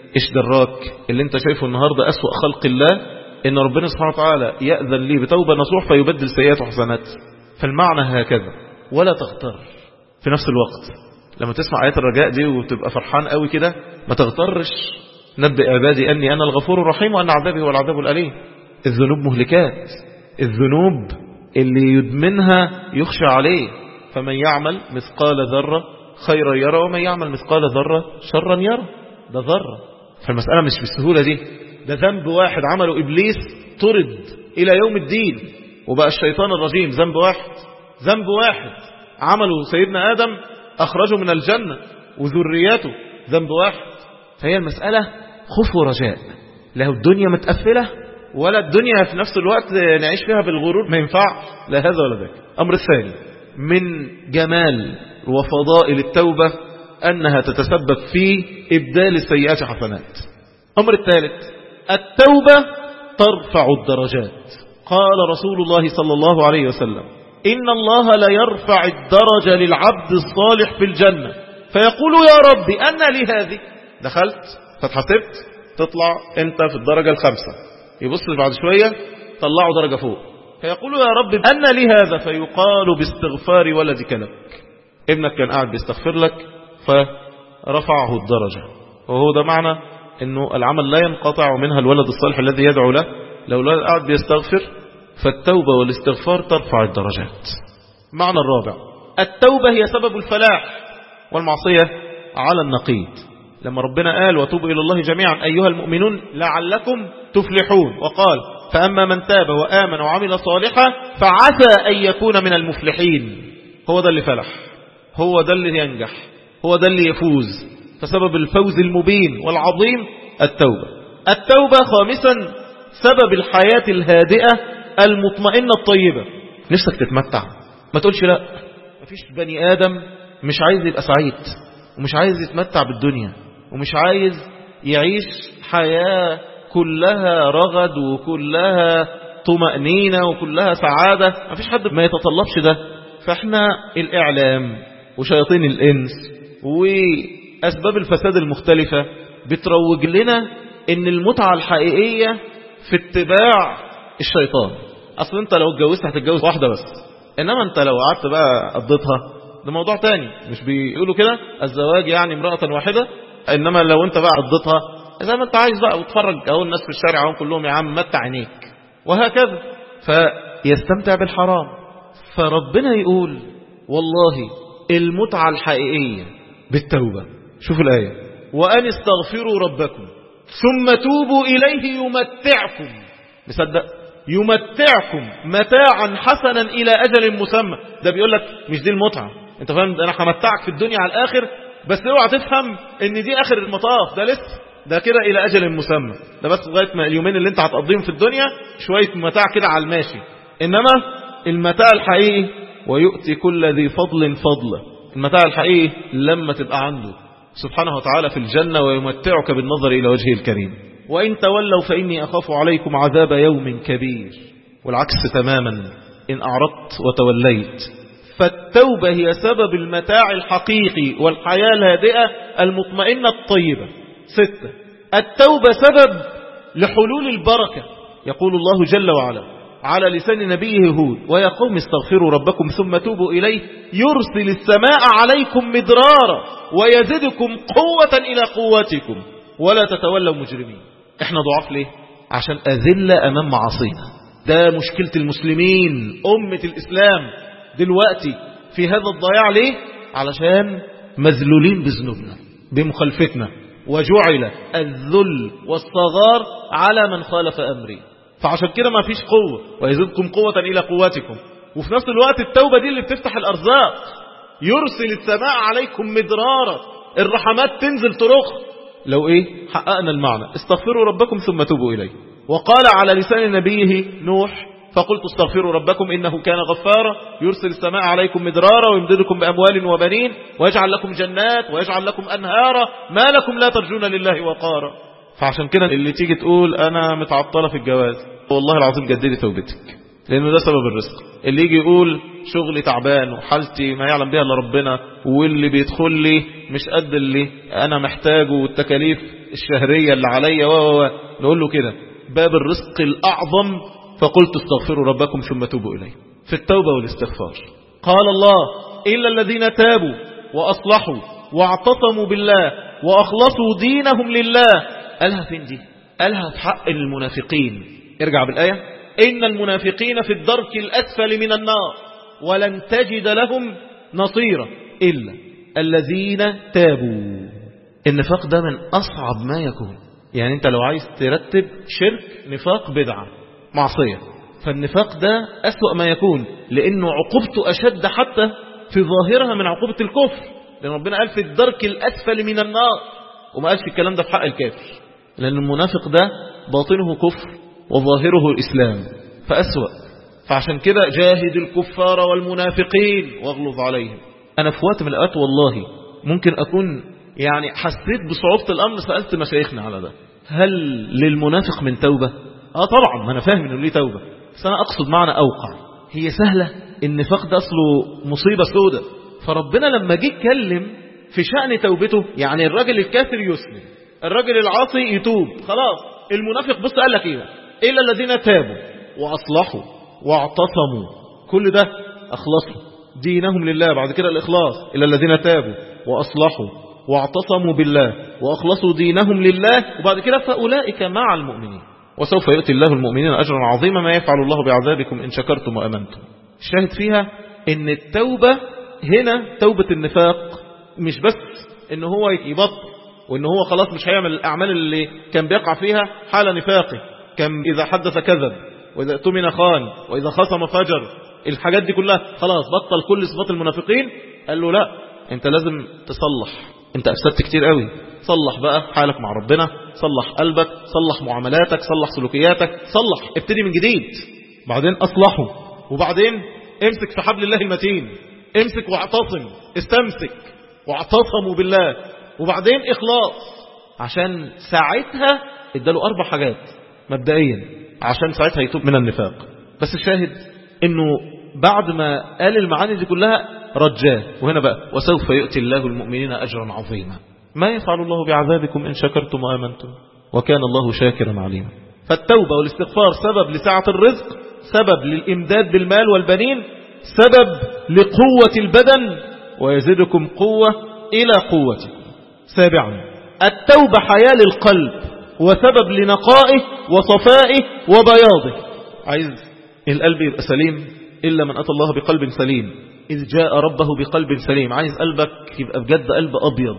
إيش دراك اللي انت شايفه النهاردة أسوأ خلق الله إن ربنا سبحانه وتعالى يأذن لي بتوبة نصوح فيبدل سيئات وحسنات. فالمعنى هكذا، ولا تغتر. في نفس الوقت لما تسمع آيات الرجاء دي وتبقى فرحان قوي كده، ما تغترش. نبئ عبادي أني أنا الغفور الرحيم وأن عذابي هو العذاب الأليم. الذنوب مهلكات، الذنوب اللي يدمنها يخشى عليه. فمن يعمل مثقال ذرة خيرا يرى ومن يعمل مثقال ذرة شرا يرى. ده ذرة. فالمسألة مش بالسهولة دي. ده ذنب واحد عمله إبليس طرد إلى يوم الدين، وبقى الشيطان الرجيم ذنب واحد. ذنب واحد عمله سيدنا آدم أخرجه من الجنة وذريته، ذنب واحد. فهي المسألة خوف ورجاء. لا الدنيا متقفلة ولا الدنيا في نفس الوقت نعيش فيها بالغرور، ما ينفع لا هذا ولا ذاك. أمر الثاني من جمال وفضائل التوبة أنها تتسبب في إبدال السيئات حسنات. أمر الثالث التوبة ترفع الدرجات. قال رسول الله صلى الله عليه وسلم إن الله لا يرفع الدرجة للعبد الصالح في الجنة فيقول يا ربي أن لي هذه. دخلت فتحسبت تطلع أنت في الدرجة الخامسة، يبص بعد شوية طلعوا درجة فوق، فيقول يا ربي أن لي هذا، فيقال باستغفار ولدك لك. ابنك كان قاعد بيستغفر لك فرفعه الدرجة. وهو ده معنى أنه العمل لا ينقطع منها الولد الصالح الذي يدعو له. لو الولد قاعد بيستغفر فالتوبة والاستغفار ترفع الدرجات. معنى الرابع التوبة هي سبب الفلاح والمعصية على النقيض. لما ربنا قال وتوبوا إلى الله جميعا أيها المؤمنون لعلكم تفلحون، وقال فأما من تاب وآمن وعمل صالحا فعسى أن يكون من المفلحين. هو ده اللي فلح، هو ده اللي ينجح، هو ده اللي يفوز. فسبب الفوز المبين والعظيم التوبة. التوبة خامسا سبب الحياة الهادئة المطمئنة الطيبة. نفسك تتمتع، ما تقولش لا. مفيش بني آدم مش عايز يبقى سعيد ومش عايز يتمتع بالدنيا ومش عايز يعيش حياة كلها رغد وكلها طمأنينة وكلها سعادة. مفيش حد ما يتطلبش ده. فاحنا الإعلام وشياطين الإنس وأسباب الفساد المختلفة بتروج لنا إن المتعة الحقيقية في اتباع الشيطان. أصل أنت لو اتجوزت هتتجوز واحدة بس، إنما أنت لو قعدت بقى قضيتها ده موضوع تاني. مش بيقولوا كده الزواج يعني امرأة واحدة؟ إنما لو أنت بقى قضيتها زي ما أنت عايز بقى وتفرج أهو الناس في الشارع هم كلهم يا عم متع عينيك وهكذا، فيستمتع بالحرام. فربنا يقول والله المتعة الحقيقية بالتوبة. شوف الآية وأن استغفروا ربكم ثم توبوا إليه يمتعكم. مصدق؟ يمتعكم متاعا حسنا إلى أجل مسمى. ده بيقول لك مش دي المتعة، انت فاهم؟ أنا همتعك في الدنيا على الآخر، بس اوعى تفهم ان دي آخر المطاف. ده لسه ده كده إلى أجل مسمى. ده بس لغاية ما اليومين اللي انت هتقضيهم في الدنيا شوية متاع كده على الماشي. إنما المتاع الحقيقي ويؤتي كل ذي فضل فضله. المتاع الحقيقي لما تبقى عنده سبحانه وتعالى في الجنة ويمتعك بالنظر إلى وجهه الكريم. وإن تولوا فإني أخاف عليكم عذاب يوم كبير. والعكس تماما إن أعرضت وتوليت. فالتوبة هي سبب المتاع الحقيقي والحياة الهادئة المطمئنة الطيبة. ستة التوبة سبب لحلول البركة. يقول الله جل وعلا على لسان نبيه هود ويا قوم استغفروا ربكم ثم توبوا إليه يرسل السماء عليكم مدرارا ويزدكم قوة إلى قوتكم ولا تتولوا مجرمين. احنا ضعاف ليه؟ عشان أذلة أمام معاصينا. ده مشكلة المسلمين أمة الإسلام دلوقتي في هذا الضياع. ليه؟ علشان مذلولين بذنوبنا بمخالفتنا، وجعل الذل والصغار على من خالف أمري. فعشان كده ما فيش قوة ويزدكم قوة إلى قوتكم. وفي نفس الوقت التوبة دي اللي بتفتح الأرزاق. يرسل السماء عليكم مدرارا، الرحمات تنزل ترخ. لو ايه حققنا المعنى استغفروا ربكم ثم توبوا إليه. وقال على لسان نبيه نوح فقلت استغفروا ربكم إنه كان غفارا يرسل السماء عليكم مدرارا ويمددكم بأموال وبنين ويجعل لكم جنات ويجعل لكم أنهارا ما لكم لا ترجون لله وقارا. فعشان كده اللي تيجي تقول أنا متعطلة في الجواز، والله العظيم جددي توبتك، لأنه ده سبب الرزق. اللي يجي يقول شغلي تعبان وحالتي ما يعلم بها الا ربنا، واللي بيدخل لي مش قد اللي انا محتاجه، والتكاليف الشهرية اللي عليا و نقول له كده باب الرزق الأعظم، فقلت استغفروا ربكم ثم توبوا إليه، في التوبة والاستغفار. قال الله إلا الذين تابوا وأصلحوا واعتصموا بالله وأخلصوا دينهم لله. قالها فين دي؟ قالها في حق المنافقين. ارجع بالآية: إن المنافقين في الدرك الأسفل من النار ولن تجد لهم نصيرا إلا الذين تابوا. النفاق ده من أصعب ما يكون. يعني أنت لو عايز ترتب شرك، نفاق، بدعة، معصية، فالنفاق ده أسوأ ما يكون، لأنه عقوبته أشد حتى في ظاهرها من عقوبة الكفر، لأن ربنا قال في الدرك الأسفل من النار، وما قالش الكلام ده في حق الكافر، لأن المنافق ده باطنه كفر وظاهره الإسلام، فأسوأ. فعشان كده جاهد الكفار والمنافقين واغلظ عليهم. أنا في وقت من الأوقات والله ممكن أكون يعني حسيت بصعوبة الأمر، سألت مشايخنا على ده: هل للمنافق من توبة؟ آه طبعا، ما أنا فاهم إنه ليه توبة، بس أنا أقصد معنى أوقع. هي سهلة؟ النفاق ده أصله مصيبة سودة. فربنا لما جه يتكلم في شأن توبته، يعني الراجل الكافر يسلم، الراجل العاصي يتوب، خلاص. المنافق بص قال لك إيه؟ إلا الذين تابوا وأصلحوا واعتصموا، كل ده أخلصوا دينهم لله. بعد كده الإخلاص: إلا الذين تابوا وأصلحوا واعتصموا بالله وأخلصوا دينهم لله. وبعد كده فأولئك مع المؤمنين وسوف يؤتي الله المؤمنين أجرا عظيما ما يفعل الله بعذابكم إن شكرتم وأمنتم. الشاهد فيها إن التوبة هنا توبة النفاق مش بس إن هو يبطل وإن هو خلاص مش هيعمل الأعمال اللي كان بيقع فيها حال نفاقه، كان إذا حدث كذب، وإذا اؤتمن خان، وإذا خصم فجر، الحاجات دي كلها خلاص بطل كل صفات المنافقين. قال له لا، أنت لازم تصلح، أنت أفسدت كتير قوي، صلح بقى حالك مع ربنا، صلح قلبك، صلح معاملاتك، صلح سلوكياتك، صلح، ابتدي من جديد. بعدين أصلحه، وبعدين امسك في حبل الله المتين، امسك واعتصم، استمسك واعتصموا بالله، وبعدين إخلاص. عشان ساعتها اداله أربع حاجات مبدئيا عشان ساعتها يتوب من النفاق. بس الشاهد انه بعد ما قال المعاني دي كلها رجاه، وهنا بقى وسوف يؤتي الله المؤمنين أجرا عظيما ما يفعل الله بعذابكم إن شكرتم وآمنتم وكان الله شاكرا عليما. فالتوبة والاستغفار سبب لسعة الرزق، سبب للإمداد بالمال والبنين، سبب لقوة البدن، ويزيدكم قوة إلى قوتكم. سابعا التوبة حياة للقلب وسبب لنقائه وصفائه وبياضه. عايز القلب يبقى سليم، إلا من أتى الله بقلب سليم إذ جاء ربه بقلب سليم. عايز قلبك يبقى بجد قلب أبيض،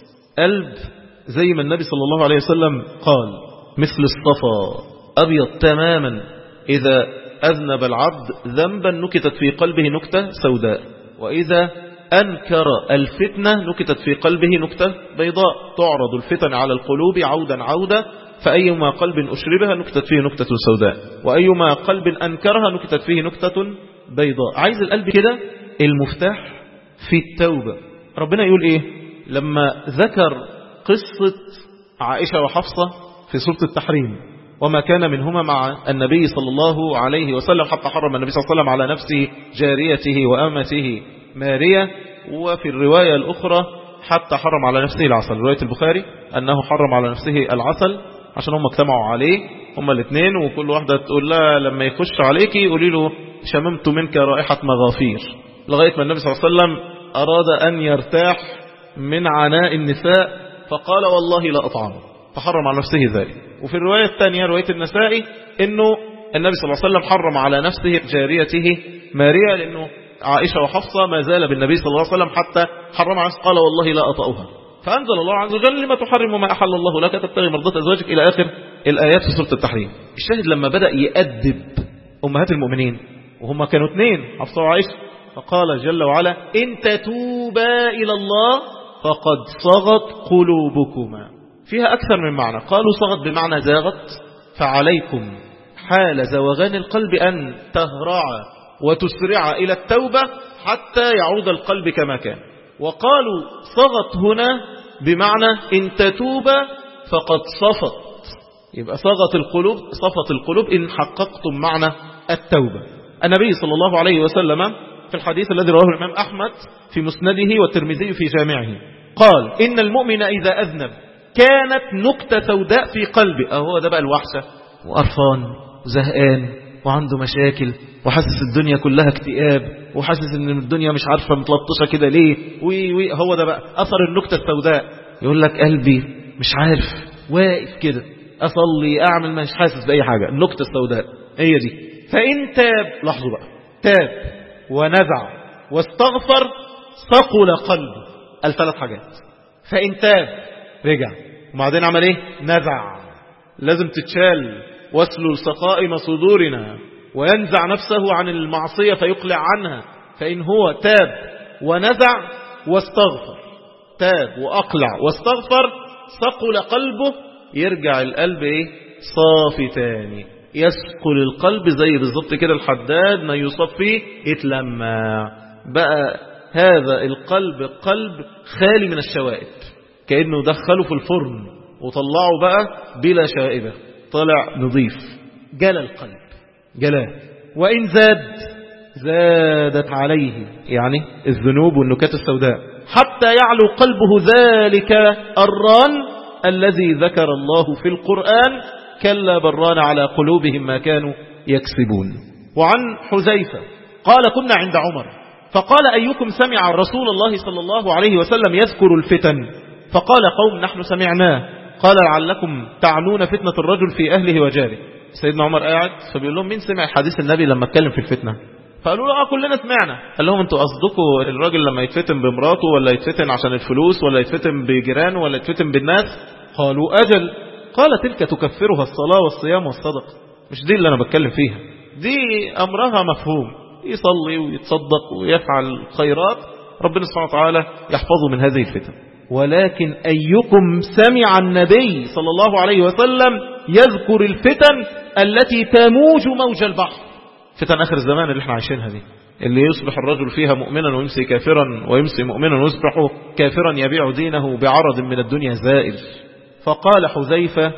قلب زي ما النبي صلى الله عليه وسلم قال: مثل الصفا أبيض تماما، إذا أذنب العبد ذنبا نكتت في قلبه نكتة سوداء، وإذا أنكر الفتنة نكتت في قلبه نكتة بيضاء. تعرض الفتن على القلوب عودا عودا، فأيما قلب أشربها نكتت فيه نكتة سوداء، وأيما قلب أنكرها نكتت فيه نكتة بيضاء. عايز القلب كده. المفتاح في التوبة. ربنا يقول إيه لما ذكر قصة عائشة وحفصة في سورة التحريم: وما كان منهما مع النبي صلى الله عليه وسلم حتى حرم النبي صلى الله عليه وسلم على نفسه جاريته وأمته مارية. وفي الرواية الأخرى حتى حرم على نفسه العسل، رواية البخاري أنه حرم على نفسه العسل عشان هم اجتمعوا عليه هم الاثنين، وكل واحدة تقول لها لما يخش عليكي قولي له شممت منك رائحة مغافير، لغاية ما النبي صلى الله عليه وسلم أراد أن يرتاح من عناء النساء فقال والله لا أطعم، فحرم على نفسه ذلك. وفي الرواية الثانية رواية النسائي أنه النبي صلى الله عليه وسلم حرم على نفسه جاريته ماريا، لأنه عائشة وحفصة ما زال بالنبي صلى الله عليه وسلم حتى حرم عليه، قال والله لا أطأها. فأنزل الله عز وجل: لما تحرم ما أحل الله لك تبتغي مرضات أزواجك إلى آخر الآيات في سورة التحريم. الشاهد لما بدأ يأدب أمهات المؤمنين وهم كانوا اثنين حفصة وعائشة، فقال جل وعلا: إن تتوبا إلى الله فقد صغت قلوبكما. فيها أكثر من معنى، قالوا صغت بمعنى زاغت، فعليكم حال زوغان القلب أن تهرع وتسرع إلى التوبة حتى يعود القلب كما كان. وقالوا صغت هنا بمعنى إن تتوبا فقد صفت، يبقى صغت القلوب، صفت القلوب إن حققتم معنى التوبة. النبي صلى الله عليه وسلم في الحديث الذي رواه الإمام أحمد في مسنده والترمذي في جامعه، قال إن المؤمن إذا أذنب كانت نكتة سوداء في قلبه. أهو ده بقى الوحشة، وقرفان وزهقان وعنده مشاكل وحاسس الدنيا كلها اكتئاب وحاسس ان الدنيا مش عارفة متلطشة كده ليه وي وي. هو ده بقى أثر النكتة السوداء. يقول لك قلبي مش عارف، واقف كده أصلي أعمل مش حاسس بأي حاجة. النكتة السوداء هي دي. فإن تاب، لاحظوا بقى، تاب ونزع واستغفر ثقل قلبه. الثلاث حاجات. فإن تاب رجع، وبعدين عمل ايه؟ نزع. لازم تتشال واسلل سقائم صدورنا، وينزع نفسه عن المعصية فيقلع عنها. فإن هو تاب ونزع واستغفر، تاب وأقلع واستغفر، ثقل قلبه، يرجع القلب ايه؟ صافي تاني. يثقل القلب زي بالظبط كده الحداد ما يصاب فيه يتلمع. بقى هذا القلب قلب خالي من الشوائب، كأنه دخله في الفرن وطلعه بقى بلا شائبة، طلع نظيف. جلى القلب جلاه. وإن زاد زادت عليه، يعني الذنوب والنكات السوداء، حتى يعلو قلبه ذلك الران الذي ذكر الله في القرآن: كلا بران على قلوبهم ما كانوا يكسبون. وعن حذيفة قال: كنا عند عمر فقال: أيكم سمع رسول الله صلى الله عليه وسلم يذكر الفتن؟ فقال قوم: نحن سمعناه. قال: لعلكم تعنون فتنة الرجل في أهله وجاره. سيدنا عمر قاعد فبيقول لهم: مين سمع حديث النبي لما اتكلم في الفتنة؟ فقالوا له: اه كلنا سمعنا. قال لهم: انتوا قصدكم الراجل لما يتفتن بمراته، ولا يتفتن عشان الفلوس، ولا يتفتن بجيرانه، ولا يتفتن بالناس؟ قالوا: أجل. قال: تلك تكفرها الصلاة والصيام والصدقة. مش دي اللي أنا بتكلم فيها، دي أمرها مفهوم، يصلي ويتصدق ويفعل خيرات، ربنا سبحانه وتعالى يحفظه من هذه الفتن. ولكن أيكم سمع النبي صلى الله عليه وسلم يذكر الفتن التي تموج موج البحر؟ فتن آخر الزمان اللي احنا عايشينها دي، اللي يصبح الرجل فيها مؤمنا ويمسي كافرا، ويمسي مؤمنا ويصبح كافرا يبيع دينه بعرض من الدنيا زائل. فقال حذيفة: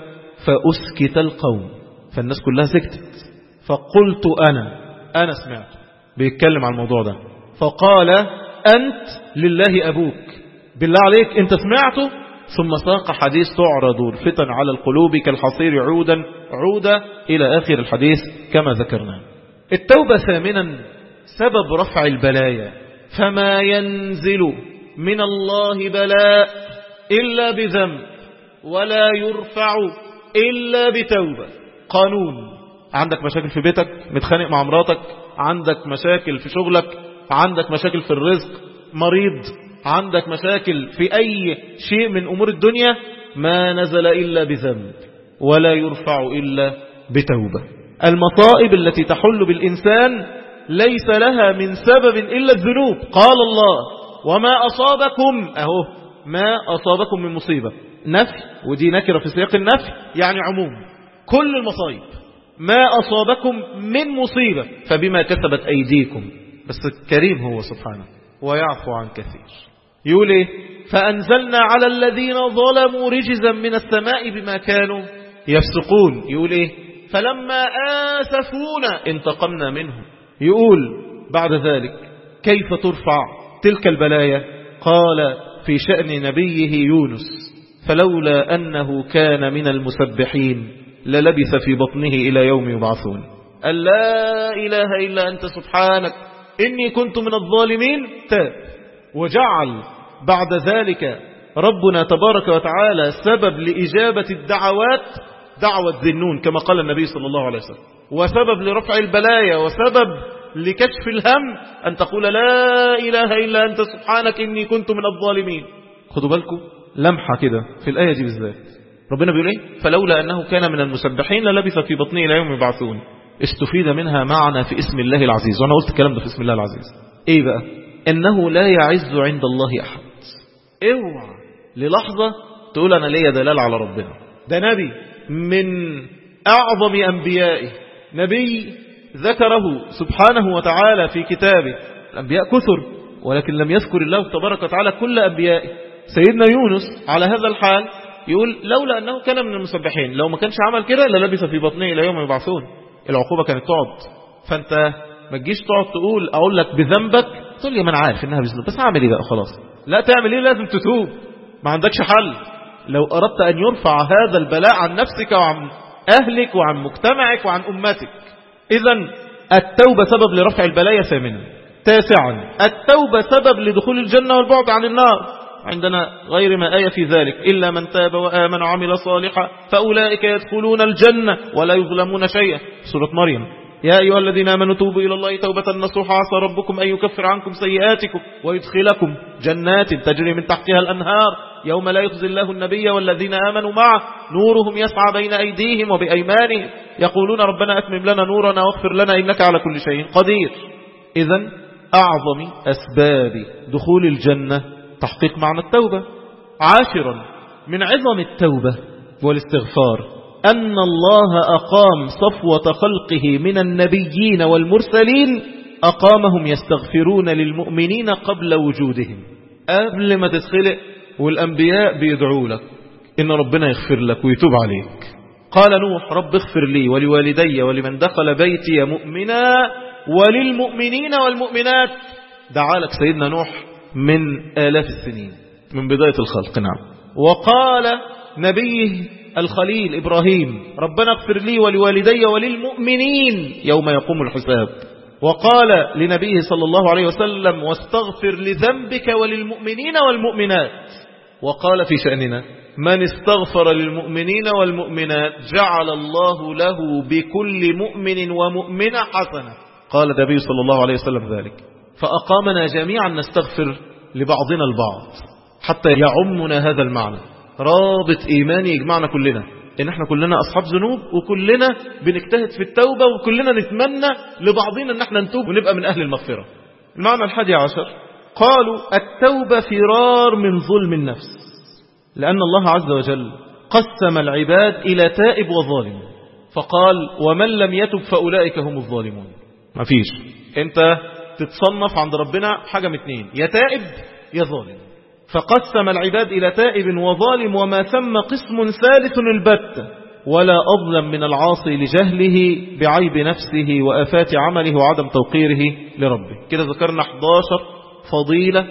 فأسكت القوم، فالناس كلها سكتت. فقلت أنا أنا سمعت بيتكلم عن الموضوع ده. فقال: أنت لله أبوك، بالله عليك أنت سمعته؟ ثم ساق حديث: تعرض الفتن على القلوب كالحصير عودا عودا إلى آخر الحديث كما ذكرنا. التوبة ثامنا سبب رفع البلايا، فما ينزل من الله بلاء إلا بذنب، ولا يرفع إلا بتوبة. قانون: عندك مشاكل في بيتك، متخانق مع مراتك، عندك مشاكل في شغلك، عندك مشاكل في الرزق، مريض، عندك مشاكل في أي شيء من أمور الدنيا، ما نزل إلا بذنب ولا يرفع إلا بتوبة. المصائب التي تحل بالإنسان ليس لها من سبب إلا الذنوب. قال الله: وما أصابكم، أهو ما أصابكم من مصيبة، نفي، ودي نكرة في سياق النفي يعني عموم، كل المصائب. ما أصابكم من مصيبة فبما كسبت أيديكم. بس الكريم هو سبحانه ويعفو عن كثير. يقول إيه؟ فأنزلنا على الذين ظلموا رجزا من السماء بما كانوا يفسقون. يقول إيه؟ فلما آسفونا انتقمنا منهم. يقول بعد ذلك: كيف ترفع تلك البلايا؟ قال في شأن نبيه يونس: فلولا أنه كان من المسبحين للبث في بطنه إلى يوم يبعثون. قال: لا إله إلا أنت سبحانك إني كنت من الظالمين. تاب وجعل بعد ذلك ربنا تبارك وتعالى سبب لإجابة الدعوات دعوة ذي النون كما قال النبي صلى الله عليه وسلم، وسبب لرفع البلايا، وسبب لكشف الهم أن تقول: لا إله إلا أنت سبحانك إني كنت من الظالمين. خدوا بالكم لمحة كده في الآية دي بالذات، ربنا بيقول إيه؟ فلولا أنه كان من المسبحين للبث في بطنه إلى يوم يبعثون. استفيد منها معنى في اسم الله العزيز، وأنا قلت الكلام ده في اسم الله العزيز. إيه بقى؟ إنه لا يعز عند الله أحد. اوعى للحظة تقول أنا ليا دلال على ربنا. ده نبي من أعظم أنبيائه، نبي ذكره سبحانه وتعالى في كتابه. الأنبياء كثر ولكن لم يذكر الله تبارك وتعالى كل أنبيائه. سيدنا يونس على هذا الحال يقول: لولا أنه كان من المسبحين، لو ما كانش عمل كده للبث في بطنه إلى يوم يبعثون. العقوبة كانت تقعد. فأنت ما تجيش تقعد تقول اقول لك بذنبك تقول لي ما انا عارف انها بذنب بس هعمل ايه بقى خلاص. لا تعمل ايه، لازم تتوب، ما عندكش حل. لو اردت ان يرفع هذا البلاء عن نفسك وعن اهلك وعن مجتمعك وعن امتك، اذا التوبة سبب لرفع البلايا. ثامنا تاسعا التوبة سبب لدخول الجنة والبعد عن النار. عندنا غير ما آية في ذلك، إلا من تاب وآمن وعمل صالحا فأولئك يدخلون الجنة ولا يظلمون شيئا. سورة مريم يا أيها الذين آمنوا توبوا إلى الله توبة نصوحا عسى ربكم أن يكفر عنكم سيئاتكم ويدخلكم جنات تجري من تحتها الأنهار يوم لا يخزي الله النبي والذين آمنوا معه نورهم يسعى بين أيديهم وبأيمانهم يقولون ربنا أتمم لنا نورنا واغفر لنا إنك على كل شيء قدير. إذن أعظم أسباب دخول الجنة تحقيق معنى التوبة. عاشرا من عظم التوبة والاستغفار أن الله أقام صفوة خلقه من النبيين والمرسلين، أقامهم يستغفرون للمؤمنين قبل وجودهم. قبل ما تتخلق والأنبياء بيدعوا لك إن ربنا يغفر لك ويتوب عليك. قال نوح رب اغفر لي ولوالدي ولمن دخل بيتي مؤمنا وللمؤمنين والمؤمنات. دعالك سيدنا نوح من آلاف السنين من بداية الخلق. نعم. وقال نبيه الخليل إبراهيم ربنا اغفر لي ولوالدي وللمؤمنين يوم يقوم الحساب. وقال لنبيه صلى الله عليه وسلم واستغفر لذنبك وللمؤمنين والمؤمنات. وقال في شأننا من استغفر للمؤمنين والمؤمنات جعل الله له بكل مؤمن ومؤمنة حسنة. قال النبي صلى الله عليه وسلم ذلك. فأقامنا جميعا نستغفر لبعضنا البعض حتى يعمنا هذا المعنى. رابط إيماني يجمعنا كلنا إن احنا كلنا أصحاب ذنوب وكلنا بنجتهد في التوبة وكلنا نتمنى لبعضنا إن احنا نتوب ونبقى من أهل المغفرة. المعنى الحادي عشر قالوا التوبة فرار من ظلم النفس، لأن الله عز وجل قسم العباد إلى تائب وظالم فقال ومن لم يتب فأولئك هم الظالمون. ما فيش انت تتصنف عند ربنا حاجة من اتنين، يا تائب يا ظالم. فقسم العباد إلى تائب وظالم وما ثم قسم ثالث البتة ولا أظلم من العاصي لجهله بعيب نفسه وآفات عمله وعدم توقيره لربه. كده ذكرنا أحد عشر فضيلة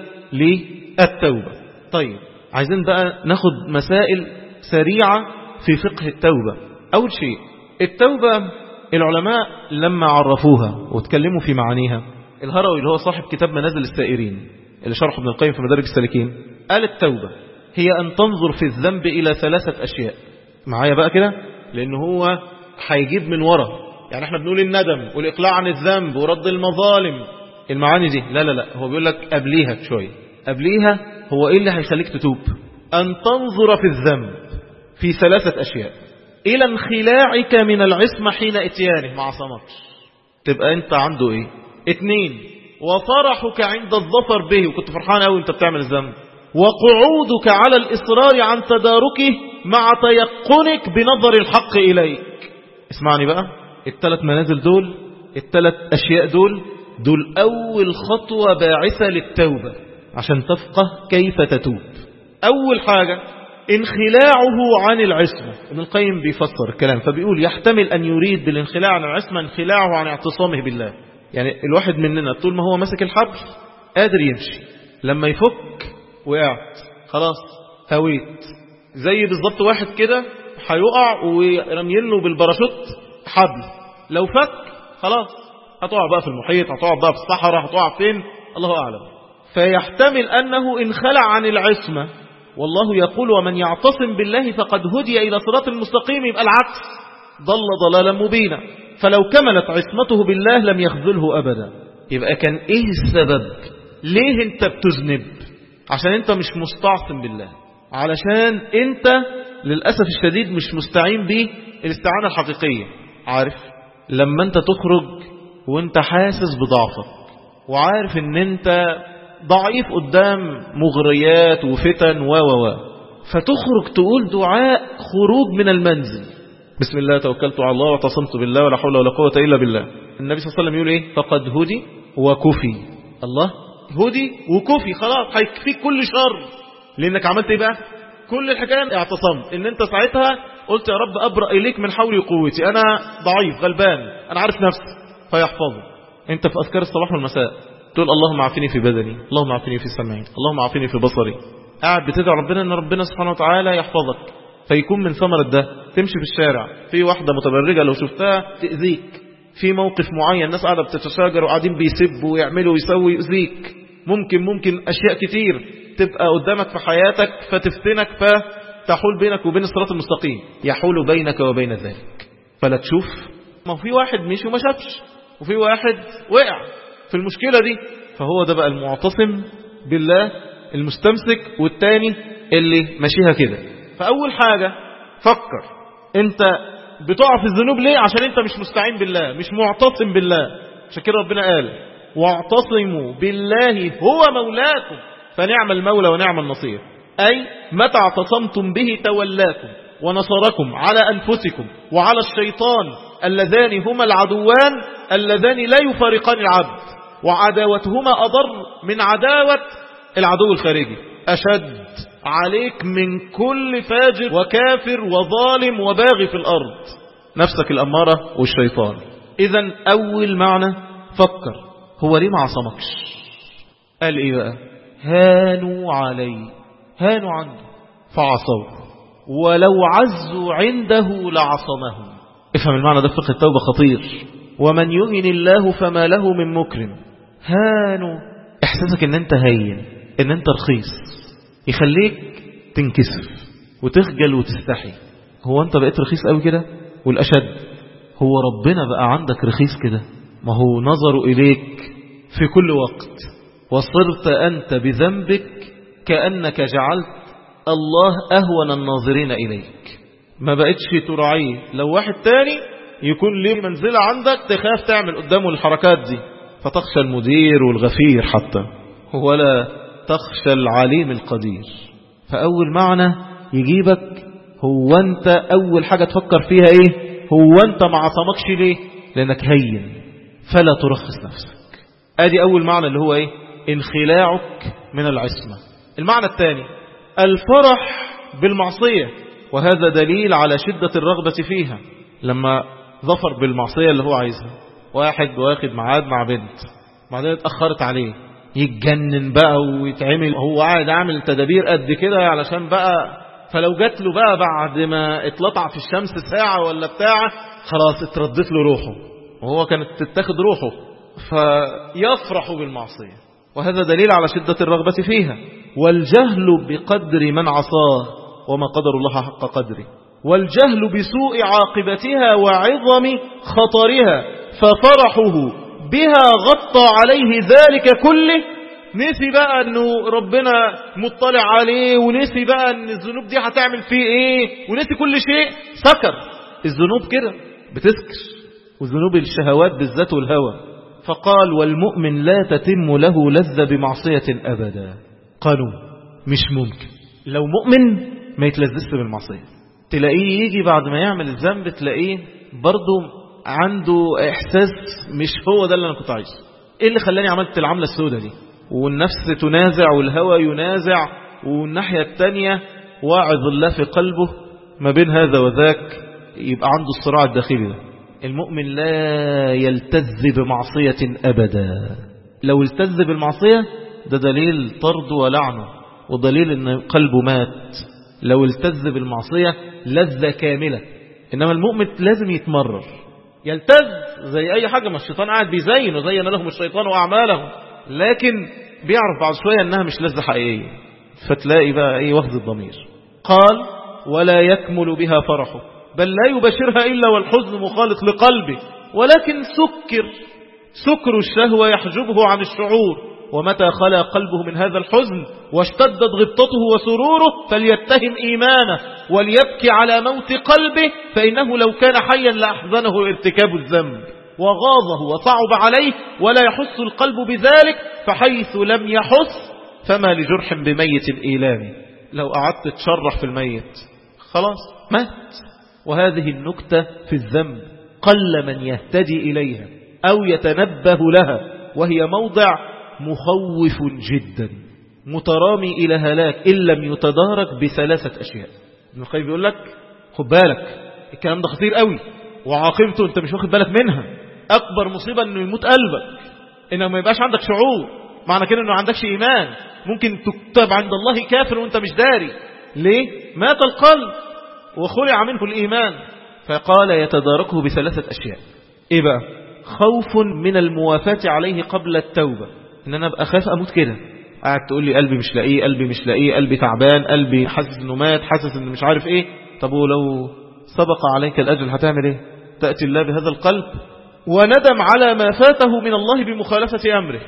للتوبة. طيب عايزين بقى ناخد مسائل سريعة في فقه التوبة. أول شيء التوبة العلماء لما عرفوها وتكلموا في معانيها، الهروي اللي هو صاحب كتاب منازل السائرين اللي شرحه ابن القيم في مدارج السالكين قال التوبة هي أن تنظر في الذنب إلى ثلاثة أشياء. معايا بقى كده لأنه هو هيجيب من ورا، يعني احنا بنقول الندم والإقلاع عن الذنب ورد المظالم المعاني دي، لا لا لا هو بيقول لك قبليها شوية. قبليها هو إيه اللي هيخليك تتوب؟ أن تنظر في الذنب في ثلاثة أشياء إلى انخلاعك من العصمة حين اتيانه مع صمتش، تبقى أنت عنده إيه؟ اتنين وفرحك عند الظفر به وكنت فرحان قوي انت بتعمل الذنب، وقعودك على الإصرار عن تداركه مع تيقنك بنظر الحق إليك. اسمعني بقى، الثلاث منازل دول الثلاث أشياء دول دول أول خطوة باعثة للتوبة عشان تفقه كيف تتوب. أول حاجة انخلاعه عن العصمة. ابن القيم بيفسر الكلام فبيقول يحتمل أن يريد بالانخلاع عن العصمة انخلاعه عن اعتصامه بالله. يعني الواحد مننا طول ما هو ماسك الحبل قادر يمشي، لما يفك وقعت خلاص هويت. زي بالضبط واحد كده هيقع ورمين له بالباراشوت حبل، لو فك خلاص هتقع بقى في المحيط، هتقع بقى في الصحراء، هتقع فين الله أعلم. فيحتمل أنه انخلع عن العصمة، والله يقول ومن يعتصم بالله فقد هدي إلى صراط المستقيم. يبقى العكس، ضل ضلالا مبينا. فلو كملت عصمته بالله لم يخذله أبدا. يبقى كان إيه السبب؟ ليه أنت بتذنب؟ عشان أنت مش مستعصم بالله، علشان أنت للأسف الشديد مش مستعين به الاستعانة الحقيقية. عارف لما أنت تخرج وأنت حاسس بضعفك وعارف أن أنت ضعيف قدام مغريات وفتن و و و فتخرج تقول دعاء خروج من المنزل، بسم الله توكلت على الله واعتصمت بالله ولا حول ولا قوة إلا بالله. النبي صلى الله عليه وسلم يقول إيه؟ فقد هدي وكفي. الله هدي وكفي، خلاص هيكفيك كل شر، لأنك عملت إيه بقى؟ كل الحكاية اعتصمت إن أنت ساعتها قلت يا رب أبرأ إليك من حولي وقوتي، أنا ضعيف غلبان أنا عارف نفسي فيحفظه. انت في أذكار الصباح والمساء تقول اللهم عافني في بدني، اللهم عافني في سمعي، اللهم عافني في بصري، قاعد بتدعو ربنا ان ربنا سبحانه وتعالى يحفظك. فيكون من ثمرة ده تمشي في الشارع في واحدة متبرجة لو شفتها تأذيك، في موقف معين الناس قاعدة بتتشاجر وقاعدين بيسبوا ويعملوا ويسوي يؤذيك، ممكن ممكن أشياء كتير تبقى قدامك في حياتك فتفتنك فتحول بينك وبين الصراط المستقيم، يحول بينك وبين ذلك. فلا تشوف، ما في واحد مشي وما شافش، وفي واحد وقع في المشكلة دي، فهو ده بقى المعتصم بالله المستمسك، والتاني اللي ماشيها كده. فأول حاجة فكر انت بتقع في الذنوب ليه؟ عشان انت مش مستعين بالله، مش معتصم بالله. عشان كده ربنا قال واعتصموا بالله هو مولاكم فنعم المولى ونعم النصير، أي متى اعتصمتم به تولاكم ونصركم على أنفسكم وعلى الشيطان اللذان هما العدوان اللذان لا يفارقان العبد، وعداوتهما أضر من عداوة العدو الخارجي، أشد عليك من كل فاجر وكافر وظالم وباغي في الأرض، نفسك الأمارة والشيطان. إذن أول معنى فكر هو ليه ما عصمكش؟ قال إيه بقى؟ هانوا علي، هانوا عنده فعصوه، ولو عزوا عنده لعصمهم. افهم المعنى ده، فقه التوبة خطير. ومن يهن الله فما له من مكرم. هانوا، احساسك ان انت هين، ان انت رخيص، يخليك تنكسف وتخجل وتستحي. هو انت بقيت رخيص قوي كده؟ والاشد هو ربنا بقى عندك رخيص كده؟ ما هو نظروا اليك في كل وقت، وصرت انت بذنبك كأنك جعلت الله اهون الناظرين اليك. ما بقتش تراعيه. لو واحد تاني يكون ليه منزلة عندك تخاف تعمل قدامه الحركات دي، فتخشى المدير والغفير حتى، ولا تخشى العليم القدير. فأول معنى يجيبك هو أنت أول حاجة تفكر فيها إيه؟ هو أنت ما عصمكش ليه؟ لأنك هين فلا ترخص نفسك. أدي أول معنى اللي هو إيه؟ انخلاعك من العصمة. المعنى الثاني الفرح بالمعصية، وهذا دليل على شدة الرغبة فيها. لما ظفر بالمعصية اللي هو عايزها، واحد واخد معاد مع بنت بعدين اتأخرت عليه، يتجنن بقى ويتعمل، هو قاعد عامل تدابير قد كده علشان بقى، فلو جات له بقى بعد ما اتلطع في الشمس ساعة ولا بتاعة خلاص اتردت له روحه، وهو كانت تتاخد روحه، فيفرح بالمعصية، وهذا دليل على شدة الرغبة فيها. والجهل بقدر من عصاه وما قدر الله حق قدره، والجهل بسوء عاقبتها وعظم خطرها، ففرحه بها غطى عليه ذلك كله. نسي بقى انه ربنا مطلع عليه، ونسي بقى ان الذنوب دي هتعمل فيه ايه، ونسي كل شيء، سكر. الذنوب كده بتسكر، وذنوب الشهوات بالذات والهوى. فقال والمؤمن لا تتم له لذة بمعصية أبدا. قالوا مش ممكن لو مؤمن ما يتلذذش بالمعصية. تلاقيه يجي بعد ما يعمل الذنب تلاقيه برضو عنده إحساس مش هو ده اللي أنا كنت عايزه. إيه اللي خلاني عملت العملة السوداء دي؟ والنفس تنازع والهوى ينازع، والناحية التانية واعظ الله في قلبه ما بين هذا وذاك، يبقى عنده الصراع الداخلي ده. المؤمن لا يلتذ بمعصية أبدا. لو التذ بالمعصية ده دليل طرد ولعنه، ودليل ان قلبه مات. لو التذ بالمعصية لذة كاملة. إنما المؤمن لازم يتمرر، يلتذ زي أي حاجة، ما الشيطان قاعد بيزين وزين لهم الشيطان وأعمالهم، لكن بيعرف بعد شوية أنها مش لذة حقيقية، فتلاقي بقى إيه واخد الضمير. قال ولا يكمل بها فرحه، بل لا يبشرها إلا والحزن مخالط لقلبه، ولكن سكر سكر الشهوة يحجبه عن الشعور، ومتى خلى قلبه من هذا الحزن واشتدت غبطته وسروره فليتهم إيمانه وليبكي على موت قلبه، فإنه لو كان حيا لأحزنه ارتكاب الذنب وغاظه وصعب عليه، ولا يحس القلب بذلك، فحيث لم يحس فما لجرح بميت الإيلام. لو قعدت تشرح في الميت خلاص مات. وهذه النكتة في الذنب قل من يهتدي إليها أو يتنبه لها، وهي موضع مخوف جدا مترامي إلى هلاك إن لم يتدارك بثلاثة أشياء. ابن القيم بيقول لك خد بالك الكلام ده خطير قوي، وعاقبته أنت مش واخد بالك منها. أكبر مصيبة أنه يموت قلبك، إنه ما يبقاش عندك شعور، معنى كده أنه عندكش إيمان، ممكن تكتب عند الله كافر وأنت مش داري. ليه؟ مات القلب وخلع منه الإيمان. فقال يتداركه بثلاثة أشياء. إيه بقى؟ خوف من الموافاة عليه قبل التوبة، إن أنا أبقى خاف أموت كده، قاعد تقول لي قلبي مش لاقيه، قلبي مش لاقيه، قلبي تعبان، قلبي حاسس إنه مات، حاسس إنه مش عارف إيه. طب ولو سبق عليك الأجل هتعمل إيه؟ تأتي الله بهذا القلب. وندم على ما فاته من الله بمخالفة أمره،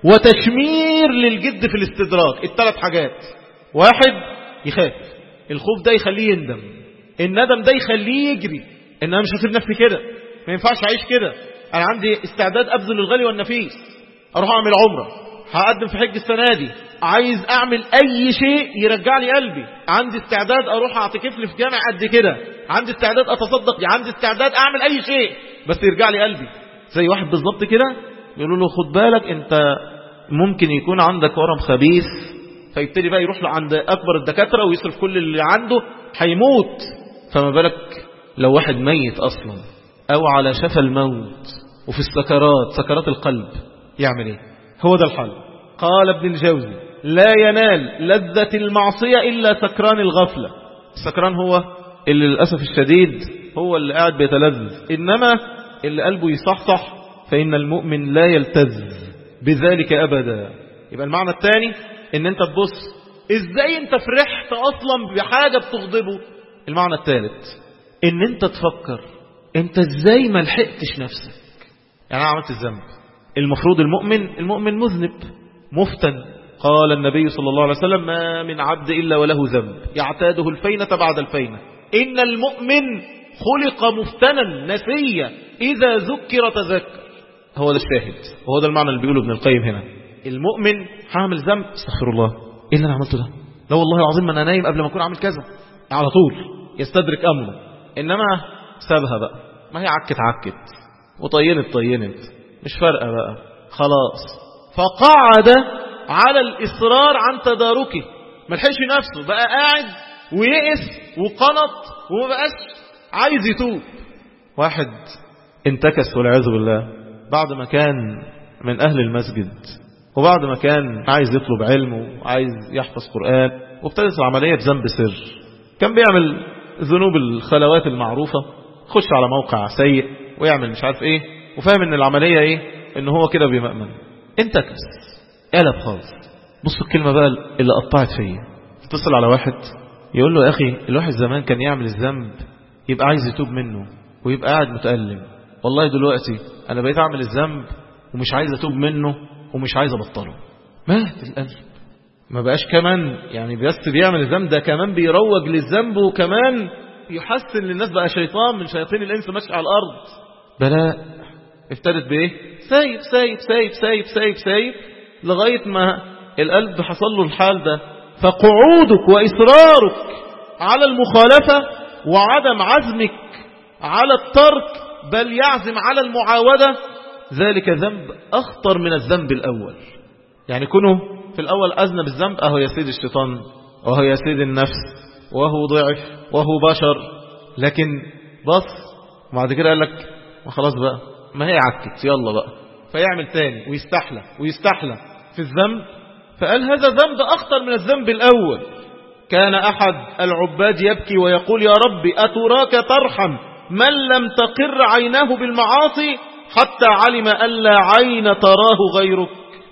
وتشمير للجد في الاستدراك. الثلاث حاجات. واحد، يخاف، الخوف ده يخليه يندم، الندم ده يخليه يجري، إن أنا مش هسيب نفسي كده، ما ينفعش أعيش كده، أنا عندي استعداد أبذل الغالي والنفيس، أروح أعمل عمرة، هقدم في حج السنة دي، عايز أعمل أي شيء يرجع لي قلبي، عندي استعداد أروح أعتكف لي في جامع قد كده، عندي استعداد أتصدق، عندي استعداد أعمل أي شيء بس يرجع لي قلبي. زي واحد بالضبط كده يقولوا له خد بالك أنت ممكن يكون عندك ورم خبيث، فيبتدي بقى يروح له عند أكبر الدكاترة ويصرف كل اللي عنده، هيموت. فما بالك لو واحد ميت أصلا أو على شفا الموت وفي السكرات، سكرات القلب، يعمل إيه؟ هو ده الحل. قال ابن الجوزي لا ينال لذة المعصية إلا سكران الغفلة. السكران هو اللي للأسف الشديد هو اللي قاعد بيتلذذ، إنما اللي قلبه يصحصح فإن المؤمن لا يلتذ بذلك أبدا. يبقى المعنى الثاني إن أنت تبص إزاي أنت فرحت أصلا بحاجة بتغضبه. المعنى الثالث إن أنت تفكر أنت إزاي ما لحقتش نفسك. يعني أنا عملت الذنب، المفروض المؤمن المؤمن مذنب مفتن. قال النبي صلى الله عليه وسلم ما من عبد إلا وله ذنب يعتاده الفينة بعد الفينة، إن المؤمن خلق مفتنا نسيا إذا ذكر تذكر. هو ده الشاهد، وهو ده المعنى اللي بيقوله ابن القيم هنا. المؤمن هعمل ذنب، استغفر الله، إيه اللي أنا عملته ده؟ لا والله العظيم ما أنا نايم قبل ما أكون عامل كذا، على طول يستدرك أمره. إنما سابها بقى، ما هي عكت عكت وطينت طينت، مش فارقة بقى خلاص. فقعد على الإصرار عن تداركه، ما لحقش نفسه، بقى قاعد ويئس وقنط وما بقاش عايز يتوب. واحد انتكس والعياذ بالله بعد ما كان من أهل المسجد، وبعد ما كان عايز يطلب علم وعايز يحفظ قرآن، وابتدت العملية بذنب سر. كان بيعمل ذنوب الخلوات المعروفة، خش على موقع سيء ويعمل مش عارف ايه، وفاهم ان العملية ايه، ان هو كده بيمأمن. انتكس، قلب خالص. بص الكلمة بقى اللي قطعت فيه. اتصل على واحد يقول له يا أخي الواحد زمان كان يعمل الذنب يبقى عايز يتوب منه ويبقى قاعد متألم، والله دلوقتي أنا بقيت أعمل الذنب ومش عايز أتوب منه ومش عايز أبطله. مات القلب، ما بقاش كمان يعني بس بيعمل الذنب، ده كمان بيروج للذنب، وكمان يحسن للناس، بقى شيطان من شياطين الإنس ماشي على الأرض. بلاء. ابتدت بإيه؟ سايب سايب سايب سايب سايب سايب لغاية ما القلب حصل له الحال ده. فقعودك وإصرارك على المخالفة وعدم عزمك على الترك، بل يعزم على المعاودة، ذلك ذنب أخطر من الذنب الأول. يعني كونه في الأول أذنب الذنب، أهو يا سيد الشيطان، وهو يا سيد النفس، وهو ضعف، وهو بشر، لكن بص وبعد كده قال لك ما خلاص بقى، ما هي عكت، يلا بقى، فيعمل تاني ويستحلى ويستحلى في الذنب. فقال هذا ذنب أخطر من الذنب الأول. كان أحد العباد يبكي ويقول يا ربي أتراك ترحم من لم تقر عيناه بالمعاصي حتى علم أن لا عين تراه غيرك.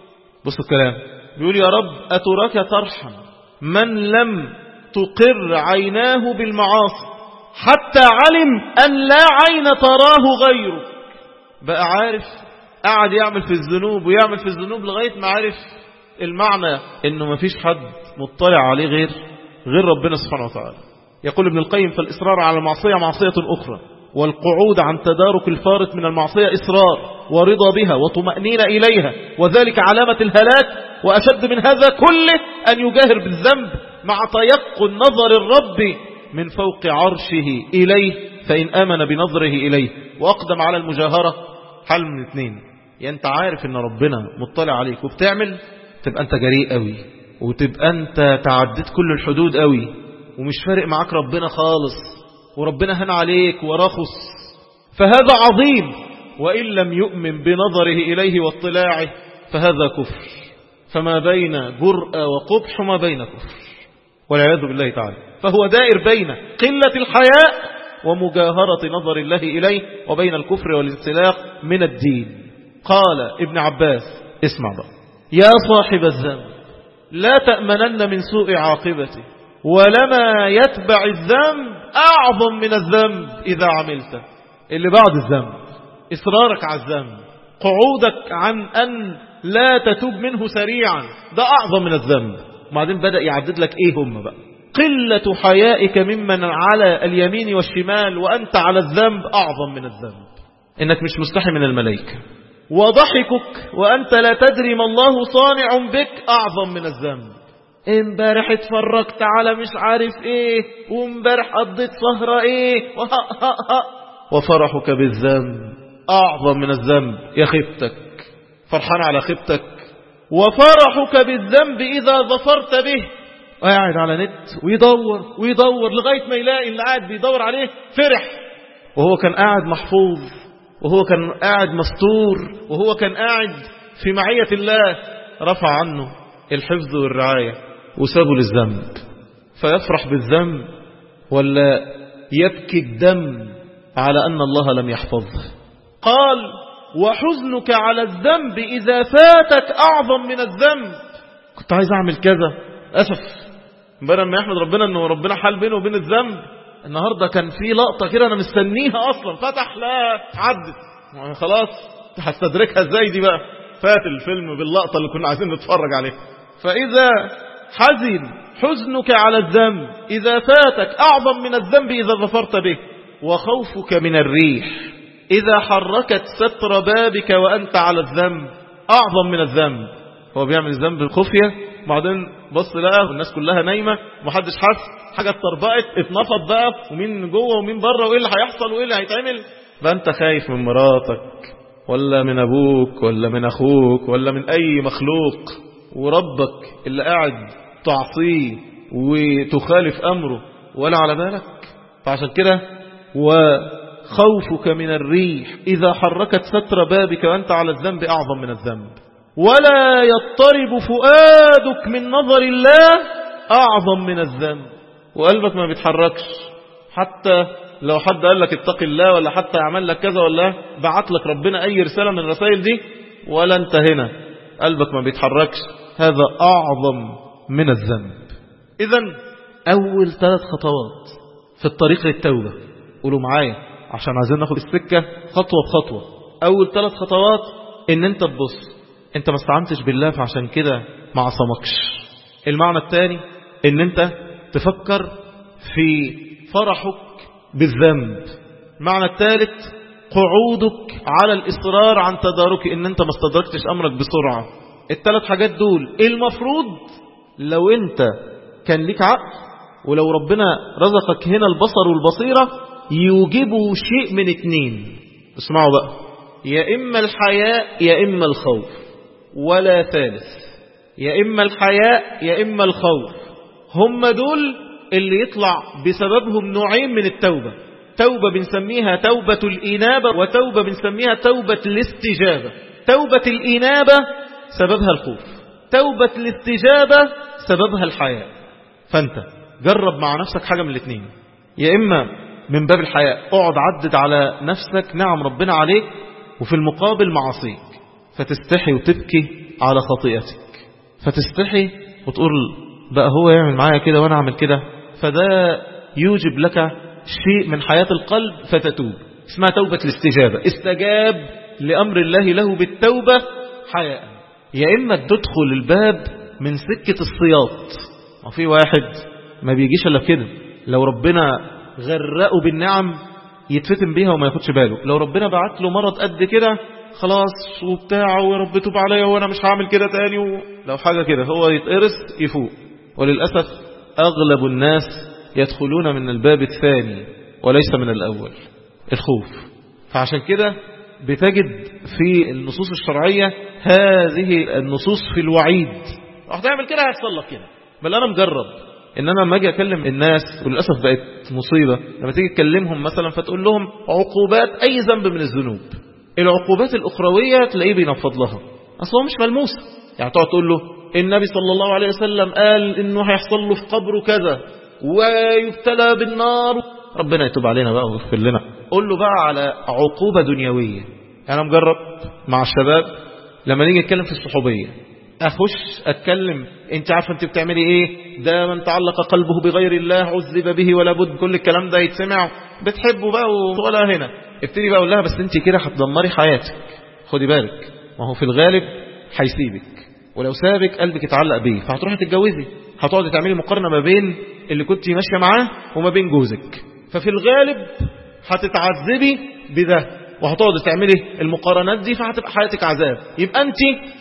بص الكلام، بيقول يا رب أتراك ترحم من لم تقر عيناه بالمعاصي حتى علم أن لا عين تراه غيرك. بقى عارف، قاعد يعمل في الذنوب ويعمل في الذنوب لغاية ما عارف المعنى انه ما فيش حد مطلع عليه غير غير ربنا سبحانه وتعالى. يقول ابن القيم فالإصرار على المعصية معصية أخرى، والقعود عن تدارك الفارط من المعصية إصرار ورضا بها وطمأنين إليها، وذلك علامة الهلاك. وأشد من هذا كله أن يجاهر بالذنب مع تيقن نظر الرب من فوق عرشه إليه، فإن آمن بنظره إليه وأقدم على المجاهرة حل من اثنين: يا أنت عارف أن ربنا مطلع عليك وبتعمل، تبقى أنت جريء قوي، وتبقى أنت تعديت كل الحدود قوي، ومش فارق معاك ربنا خالص، وربنا هن عليك ورخص. فهذا عظيم وإن لم يؤمن بنظره إليه واطلاعه فهذا كفر. فما بين جرأة وقبح ما بين كفر والعياذ بالله تعالى. فهو دائر بين قلة الحياء ومجاهرة نظر الله إليه وبين الكفر والانسلاخ من الدين. قال ابن عباس اسمع بقى: يا صاحب الذنب لا تأمنن من سوء عاقبته، ولما يتبع الذنب أعظم من الذنب إذا عملته. اللي بعد الذنب إصرارك على الذنب، قعودك عن أن لا تتوب منه سريعا، ده أعظم من الذنب. وبعدين بدأ يعدد لك إيه هم بقى: قلة حيائك ممن على اليمين والشمال وأنت على الذنب أعظم من الذنب، إنك مش مستحي من الملائكة. وضحكك وأنت لا تدري ما الله صانع بك أعظم من الذنب. امبارح اتفرجت على مش عارف ايه، وامبارح قضيت سهرة ايه، وفرحك بالذنب أعظم من الذنب. يا خيبتك، فرحان على خيبتك. وفرحك بالذنب إذا ظفرت به، وقاعد على نت ويدور ويدور لغاية ما يلاقي اللي قاعد بيدور عليه فرح، وهو كان قاعد محفوظ، وهو كان قاعد مستور، وهو كان قاعد في معية الله، رفع عنه الحفظ والرعاية وسابه للذنب. فيفرح بالذنب ولا يبكي الدم على أن الله لم يحفظه؟ قال: وحزنك على الذنب إذا فاتك أعظم من الذنب. كنت عايز أعمل كذا، أسف، بدل ما يحمد ربنا أنه ربنا حال بينه وبين الذنب، النهاردة كان في لقطة كده أنا مستنيها أصلا، فتح لا عدت، خلاص هستدركها ازاي دي بقى؟ فات الفيلم باللقطة اللي كنا عايزين نتفرج عليها. فإذا حزن حزنك على الذنب إذا فاتك أعظم من الذنب إذا ظفرت به. وخوفك من الريح إذا حركت ستر بابك وأنت على الذنب أعظم من الذنب. هو بيعمل الذنب الخفية، بعدين بص لقى والناس كلها نايمة ومحدش حس، حاجة اتطربقت اتنفض بقى، ومين جوه ومين بره، وإيه اللي هيحصل وإيه اللي هيتعمل. بقى أنت خايف من مراتك ولا من أبوك ولا من أخوك ولا من أي مخلوق، وربك اللي قاعد تعصيه وتخالف أمره ولا على بالك. فعشان كده وخوفك من الريح إذا حركت ستر بابك وأنت على الذنب أعظم من الذنب. ولا يضطرب فؤادك من نظر الله أعظم من الذنب. وقلبك ما بيتحركش، حتى لو حد قال لك اتق الله، ولا حتى يعمل لك كذا، ولا بعت لك ربنا أي رسالة من الرسائل دي، ولا انت هنا قلبك ما بيتحركش، هذا أعظم من الذنب. إذن أول ثلاث خطوات في الطريق للتوبة، قولوا معايا عشان عايزين ناخد السكة خطوة بخطوة. أول ثلاث خطوات إن أنت تبص أنت ما استعنتش بالله فعشان كده ما عصمكش. المعنى الثاني إن أنت تفكر في فرحك بالذنب. المعنى الثالث قعودك على الإصرار عن تدارك، إن أنت ما استدركتش أمرك بسرعة. الثلاث حاجات دول المفروض لو أنت كان لك عقل، ولو ربنا رزقك هنا البصر والبصيرة، يوجبوا شيء من اتنين. اسمعوا بقى: يا إما الحياء يا إما الخوف، ولا ثالث. يا إما الحياء يا إما الخوف، هم دول اللي يطلع بسببهم نوعين من التوبة. توبة بنسميها توبة الإنابة، وتوبة بنسميها توبة الاستجابة. توبة الإنابة سببها الخوف، توبة الاستجابة سببها الحياء. فأنت جرب مع نفسك حاجة من الاثنين: يا إما من باب الحياء اقعد عدد على نفسك نعم ربنا عليك، وفي المقابل معصيك، فتستحي وتبكي على خطيئتك، فتستحي وتقول بقى هو يعمل معايا كده وانا اعمل كده، فده يوجب لك شيء من حياة القلب فتتوب. اسمها توبة الاستجابة، استجاب لأمر الله له بالتوبة حياء. يا إما تدخل الباب من سكة الصياط. ما في واحد ما بيجيش إلا كده، لو ربنا غرقه بالنعم يتفتن بيها وما ياخدش باله، لو ربنا بعت له مرض قد كده خلاص وبتاعه ويا رب توب عليا وانا مش هعمل كده تاني، ولو حاجة كده هو يتقرص يفوق. وللأسف أغلب الناس يدخلون من الباب الثاني وليس من الأول، الخوف. فعشان كده بتجد في النصوص الشرعية هذه النصوص في الوعيد، راح تعمل كده هيحصل لك كده. بل أنا مجرب إن أنا لما أجي أكلم الناس، وللأسف بقت مصيبة لما تيجي تكلمهم مثلا فتقول لهم عقوبات أي ذنب من الذنوب، العقوبات الأخروية تلاقيه بينفض لها، أصلا مش ملموسة. يعني تقعد تقول له النبي صلى الله عليه وسلم قال إنه هيحصل له في قبره كذا ويبتلى بالنار، ربنا يتوب علينا بقى ويغفر لنا. قول له بقى على عقوبة دنيوية. أنا مجرب مع الشباب لما نيجي نتكلم في الصحوبية، أخش أتكلم أنت عارفة أنت بتعملي إيه، ده من تعلق قلبه بغير الله عذب به ولا بد، كل الكلام ده يتسمع، بتحبه بقى ولا هنا. ابتدي بقى أقول لها بس أنت كده هتدمري حياتك، خدي بالك، ما هو في الغالب هيسيبك، ولو سابك قلبك يتعلق بيه فهتروحي تتجوزي، هتقعدي تعملي مقارنة ما بين اللي كنت ماشية معاه وما بين جوزك، ففي الغالب هتتعذبي بده وهتقعدي تعملي المقارنات دي، فهتبقى حياتك عذاب. يبقى أنت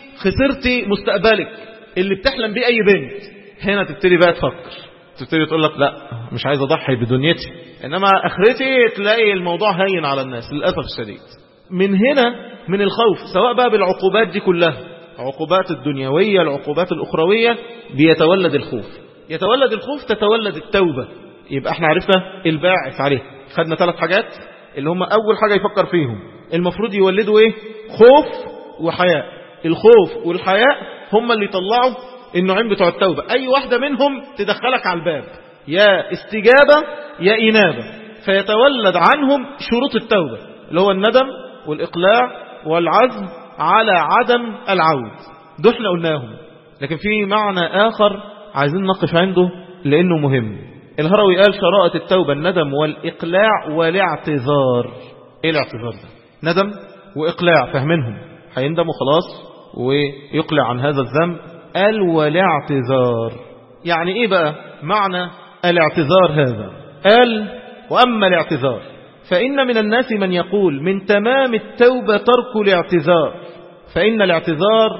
خسرتي مستقبلك اللي بتحلم بيه أي بنت. هنا تبتدي بقى تفكر، تبتدي تقول لك لا مش عايز أضحي بدنيتي، إنما آخرتي تلاقي الموضوع هين على الناس للأسف الشديد. من هنا من الخوف، سواء بقى بالعقوبات دي كلها، عقوبات الدنيوية العقوبات الأخروية، بيتولد الخوف. يتولد الخوف تتولد التوبة. يبقى احنا عرفنا الباعث عليه، خدنا ثلاث حاجات اللي هم أول حاجة يفكر فيهم المفروض يولدوا ايه؟ خوف وحياء. الخوف والحياء هم اللي يطلعوا النوعين بتوع التوبة. أي واحدة منهم تدخلك على الباب، يا استجابة يا إنابة، فيتولد عنهم شروط التوبة اللي هو الندم والإقلاع والعزم على عدم العود. دول احنا قلناهم، لكن في معنى آخر عايزين نقف عنده لأنه مهم. الهروي قال شرائط التوبة الندم والإقلاع والاعتذار. ايه الاعتذار ده؟ ندم وإقلاع، فهمنهم هيندموا خلاص ويقلع عن هذا الذنب. قال والاعتذار يعني ايه بقى معنى الاعتذار هذا؟ قال وأما الاعتذار فإن من الناس من يقول من تمام التوبة ترك الاعتذار، فإن الاعتذار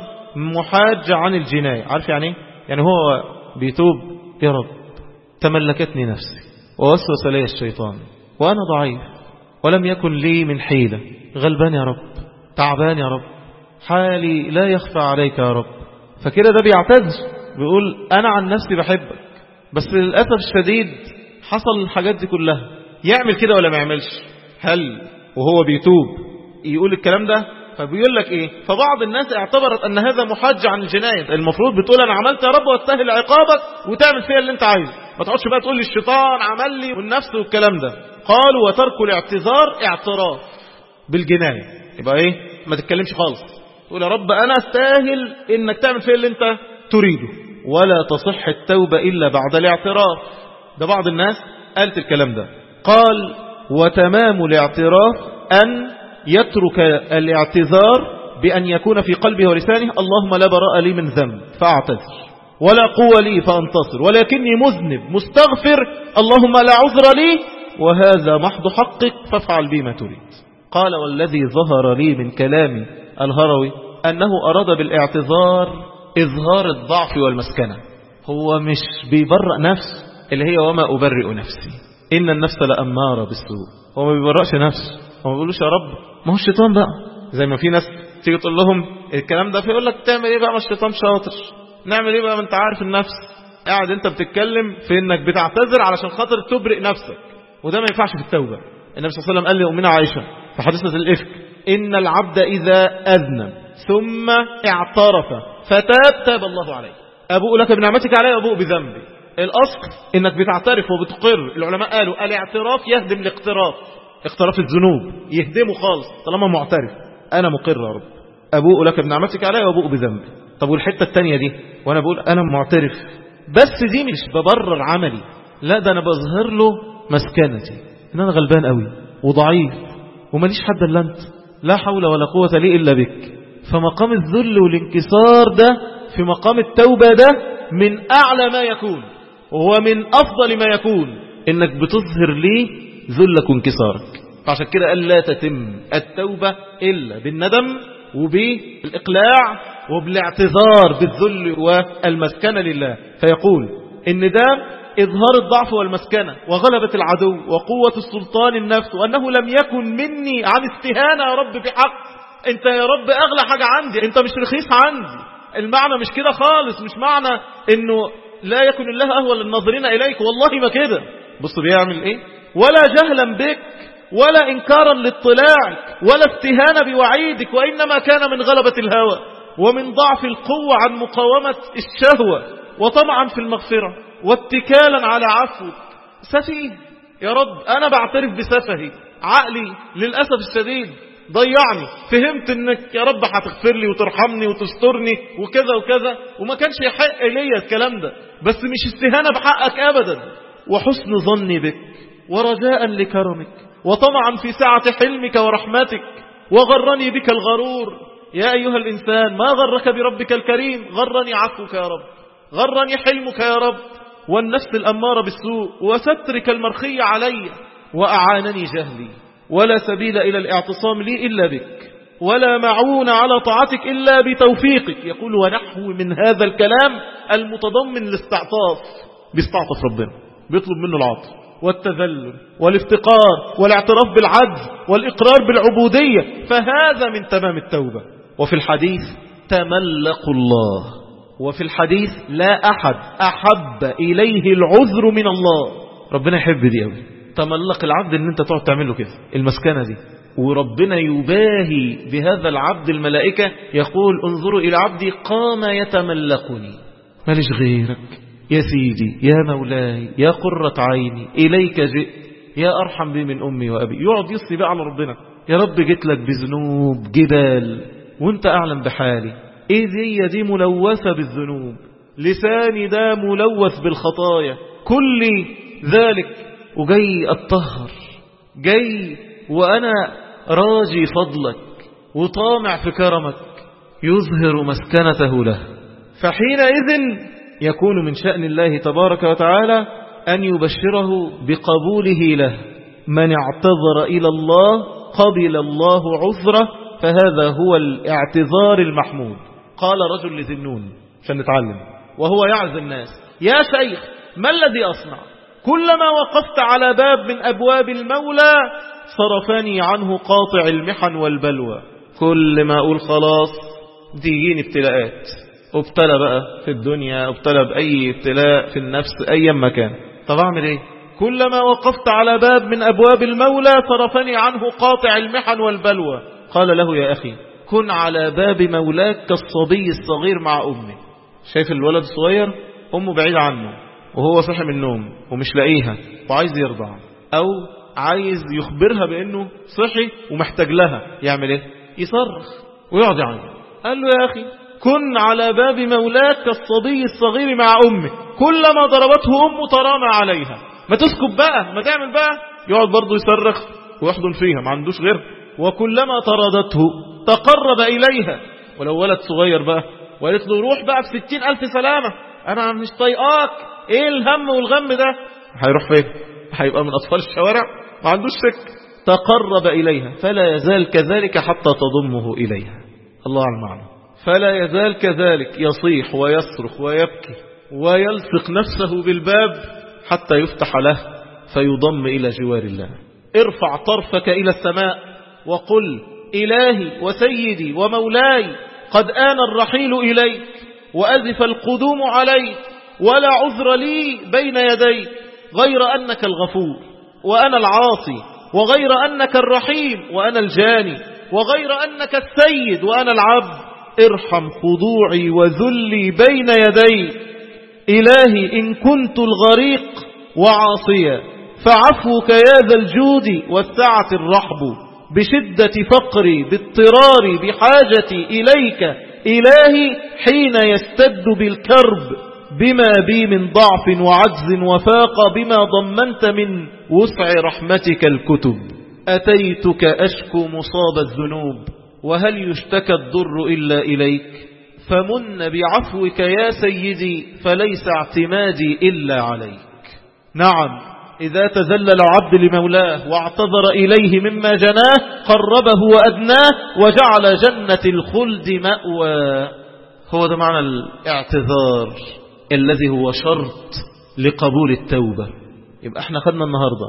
محاج عن الجناية. عارف يعني ايه؟ يعني هو بيتوب، يا رب تملكتني نفسي ووسوس لي الشيطان وأنا ضعيف ولم يكن لي من حيلة، غلبان يا رب، تعبان يا رب، حالي لا يخفى عليك يا رب. فكده ده بيعتذر، بيقول أنا عن نفسي بحبك، بس للأسف الشديد حصل الحاجات دي كلها. يعمل كده ولا ما يعملش؟ هل وهو بيتوب يقول الكلام ده؟ فبيقول لك ايه؟ فبعض الناس اعتبرت ان هذا محاج عن الجناية. المفروض بتقول انا عملت يا رب واستاهل عقابك وتعمل فيها اللي انت عايزه، ما تقعدش بقى تقول لي الشيطان عمل لي والنفس والكلام ده. قالوا وترك الاعتذار اعتراف بالجناية. يبقى ايه؟ ما تتكلمش خالص، تقول يا رب انا استاهل انك تعمل فيها اللي انت تريده. ولا تصح التوبة الا بعد الاعتراف. ده بعض الناس قالت الكلام ده. قال وتمام الاعتراف أن يترك الاعتذار بأن يكون في قلبه ولسانه اللهم لا براء لي من ذنب فأعتذر، ولا قوة لي فأنتصر، ولكني مذنب مستغفر، اللهم لا عذر لي وهذا محض حقك فافعل بي ما تريد. قال والذي ظهر لي من كلام الهروي أنه أراد بالاعتذار إظهار الضعف والمسكنة. هو مش بيبرأ نفس اللي هي وما أبرئ نفسي إن النفس لأمارة بالسوء، هو ما بيبرأش نفسه، هو ما بيقولوش يا رب ما هو الشيطان بقى. زي ما في ناس تيجي تقول لهم الكلام ده فيقول لك تعمل ايه بقى ما الشيطان شاطر، نعمل ايه بقى ما انت عارف النفس. قاعد انت بتتكلم في انك بتعتذر علشان خاطر تبرئ نفسك، وده ما ينفعش في التوبة. النبي صلى الله عليه وسلم قال لأمنا عائشة في حديثة الإفك إن العبد إذا أذنب ثم اعترف فتاب تاب الله عليه، أبوء لك بنعمتك علي وأبوء بذنبي. الأصل إنك بتعترف وبتقر. العلماء قالوا الاعتراف يهدم الاقتراف، اقتراف الذنوب يهدمه خالص طالما معترف. أنا مقر يا رب، أبوء لك بنعمتك علي وأبوء بذنبي. طب والحتة التانية دي وأنا بقول أنا معترف، بس دي مش ببرر عملي، لا ده أنا بظهر له مسكنتي إن أنا غلبان قوي وضعيف وماليش حد إلا أنت، لا حول ولا قوة لي إلا بك. فمقام الذل والانكسار ده في مقام التوبة ده من أعلى ما يكون، وهو من أفضل ما يكون إنك بتظهر لي ذلك وانكسارك. فعشان كده قال لا تتم التوبة إلا بالندم وبالإقلاع وبالاعتذار بالذل والمسكنة لله. فيقول إن ده إظهار الضعف والمسكنة وغلبة العدو وقوة السلطان النفس، وأنه لم يكن مني عن استهانة يا رب بحق. أنت يا رب أغلى حاجة عندي، أنت مش رخيص عندي. المعنى مش كده خالص، مش معنى إنه لا يكن الله أهوى للناظرين إليك، والله ما كده. بص بيعمل إيه؟ ولا جهلا بك ولا إنكارا لاطلاعك ولا استهانة بوعيدك، وإنما كان من غلبة الهوى ومن ضعف القوة عن مقاومة الشهوة وطمعا في المغفرة واتكالا على عفوك. سفيه يا رب، أنا بعترف بسفهي، عقلي للأسف الشديد ضيعني، فهمت انك يا رب هتغفر لي وترحمني وتسترني وكذا وكذا، وما كانش يحق لي الكلام ده، بس مش استهانة بحقك أبدا، وحسن ظني بك ورجاء لكرمك وطمعا في سعة حلمك ورحمتك، وغرني بك الغرور. يا أيها الإنسان ما غرك بربك الكريم؟ غرني عفوك يا رب، غرني حلمك يا رب، والنفس الأمارة بالسوء، وسترك المرخي علي، وأعانني جهلي، ولا سبيل إلى الاعتصام لي إلا بك، ولا معون على طاعتك إلا بتوفيقك. يقول ونحو من هذا الكلام المتضمن الاستعطاف، بيستعطف ربنا، بيطلب منه العطف والتذلل والافتقار والاعتراف بالعجز والإقرار بالعبودية، فهذا من تمام التوبة. وفي الحديث تملقوا الله، وفي الحديث لا أحد أحب إليه العذر من الله. ربنا يحب دي أوي، تملق العبد ان انت تقعد تعمل له كده المسكنة دي، وربنا يباهي بهذا العبد. الملائكة يقول انظروا إلى عبدي قام يتملقني، ماليش غيرك يا سيدي يا مولاي يا قرة عيني، إليك جئت يا أرحم بي من أمي وأبي. يقعد يصلي بقى على ربنا، يا رب جيت لك بذنوب جبال وانت أعلم بحالي، ايه دي دي ملوثة بالذنوب، لساني ده ملوث بالخطايا، كل ذلك وجاي أتطهر، جاي وأنا راجي فضلك وطامع في كرمك، يظهر مسكنته له. فحينئذ يكون من شأن الله تبارك وتعالى أن يبشره بقبوله له. من اعتذر إلى الله قبل الله عذره، فهذا هو الاعتذار المحمود. قال رجل لذنون عشان نتعلم وهو يعظ الناس: يا شيخ ما الذي أصنع؟ كلما وقفت على باب من أبواب المولى صرفني عنه قاطع المحن والبلوى. كل ما أقول خلاص تيجيني ابتلاءات، ابتلى بقى في الدنيا، ابتلى بأي ابتلاء في النفس أي مكان، طب أعمل إيه؟ كلما وقفت على باب من أبواب المولى صرفني عنه قاطع المحن والبلوى. قال له: يا أخي كن على باب مولاك كالصبي الصغير مع أمه. شايف الولد الصغير أمه بعيد عنه وهو صحي من النوم ومش لاقيها وعايز يرضع، أو عايز يخبرها بأنه صحي ومحتاج لها، يعمل إيه؟ يصرخ ويقعد يعيط. قال له: يا أخي كن على باب مولاك كالصبي الصغير مع أمه، كلما ضربته أمه ترامى عليها. ما تسكب بقى، ما تعمل بقى. يقعد برضه يصرخ ويحضن فيها، ما عندوش غير. وكلما طردته تقرب إليها. ولو ولد صغير بقى وقالت له: روح بقى في ستين ألف سلامة، أنا مش طايقاك، إيه الهم والغم ده؟ هيروح فين؟ هيبقى من أطفال الشوارع، ما عندوش سك. تقرب إليها فلا يزال كذلك حتى تضمه إليها. الله على المعنى. فلا يزال كذلك يصيح ويصرخ ويبكي ويلصق نفسه بالباب حتى يفتح له فيضم إلى جوار الله. ارفع طرفك إلى السماء وقل: إلهي وسيدي ومولاي، قد آن الرحيل إليك وأزف القدوم عليك، ولا عذر لي بين يديك غير أنك الغفور وأنا العاصي، وغير أنك الرحيم وأنا الجاني، وغير أنك السيد وأنا العبد. ارحم خضوعي وذلي بين يديك. إلهي إن كنت الغريق وعاصيا فعفوك يا ذا الجود والسعة الرحب، بشدة فقري باضطراري بحاجتي إليك إلهي، حين يستد بالكرب بما بي من ضعف وعجز، وفاق بما ضمنت من وسع رحمتك الكتب. أتيتك أشكو مصاب الذنوب، وهل يشتكى الضر إلا إليك؟ فمن بعفوك يا سيدي، فليس اعتمادي إلا عليك. نعم، إذا تذلل العبد لمولاه واعتذر إليه مما جناه قربه وأدناه وجعل جنة الخلد مأوى. هو ده معنى الاعتذار الذي هو شرط لقبول التوبة. يبقى احنا خدنا النهاردة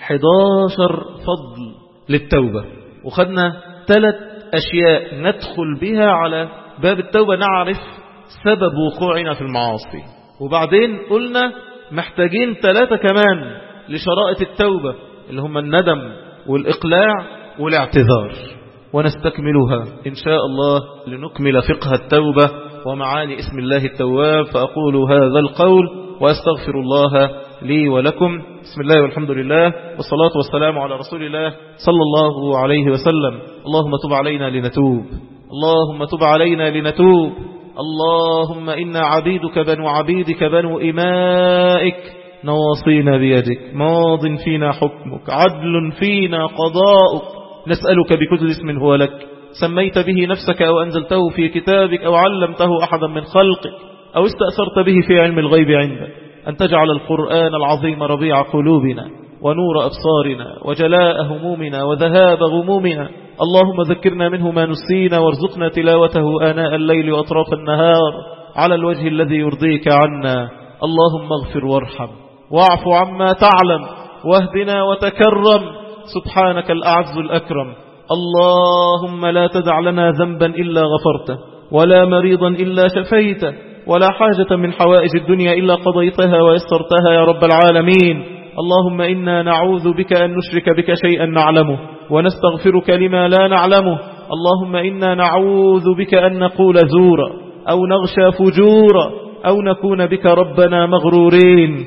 حداشر فضل للتوبة، وخدنا ثلاث أشياء ندخل بها على باب التوبة نعرف سبب وقوعنا في المعاصي. وبعدين قلنا محتاجين ثلاثة كمان لشرائط التوبة، اللي هم الندم والإقلاع والاعتذار، ونستكملها إن شاء الله لنكمل فقه التوبة ومعاني اسم الله التواب. فأقول هذا القول وأستغفر الله لي ولكم. بسم الله والحمد لله والصلاة والسلام على رسول الله صلى الله عليه وسلم. اللهم تب علينا لنتوب، اللهم تب علينا لنتوب. اللهم إنا عبيدك بنو عبيدك بنو إمائك، نواصينا بيدك، ماض فينا حكمك، عدل فينا قضاؤك. نسألك بكل اسم هو لك سميت به نفسك أو أنزلته في كتابك أو علمته أحدا من خلقك أو استأثرت به في علم الغيب عندك، أن تجعل القرآن العظيم ربيع قلوبنا ونور أبصارنا وجلاء همومنا وذهاب غمومنا. اللهم ذكرنا منه ما نسينا وارزقنا تلاوته آناء الليل وأطراف النهار على الوجه الذي يرضيك عنا. اللهم اغفر وارحم واعف عما تعلم واهدنا وتكرم، سبحانك الأعز الأكرم. اللهم لا تدع لنا ذنبا إلا غفرته ولا مريضا إلا شفيته ولا حاجة من حوائج الدنيا إلا قضيتها ويسرتها يا رب العالمين. اللهم إنا نعوذ بك أن نشرك بك شيئا نعلمه ونستغفرك لما لا نعلمه. اللهم إنا نعوذ بك أن نقول زورا أو نغشى فجورا أو نكون بك ربنا مغرورين.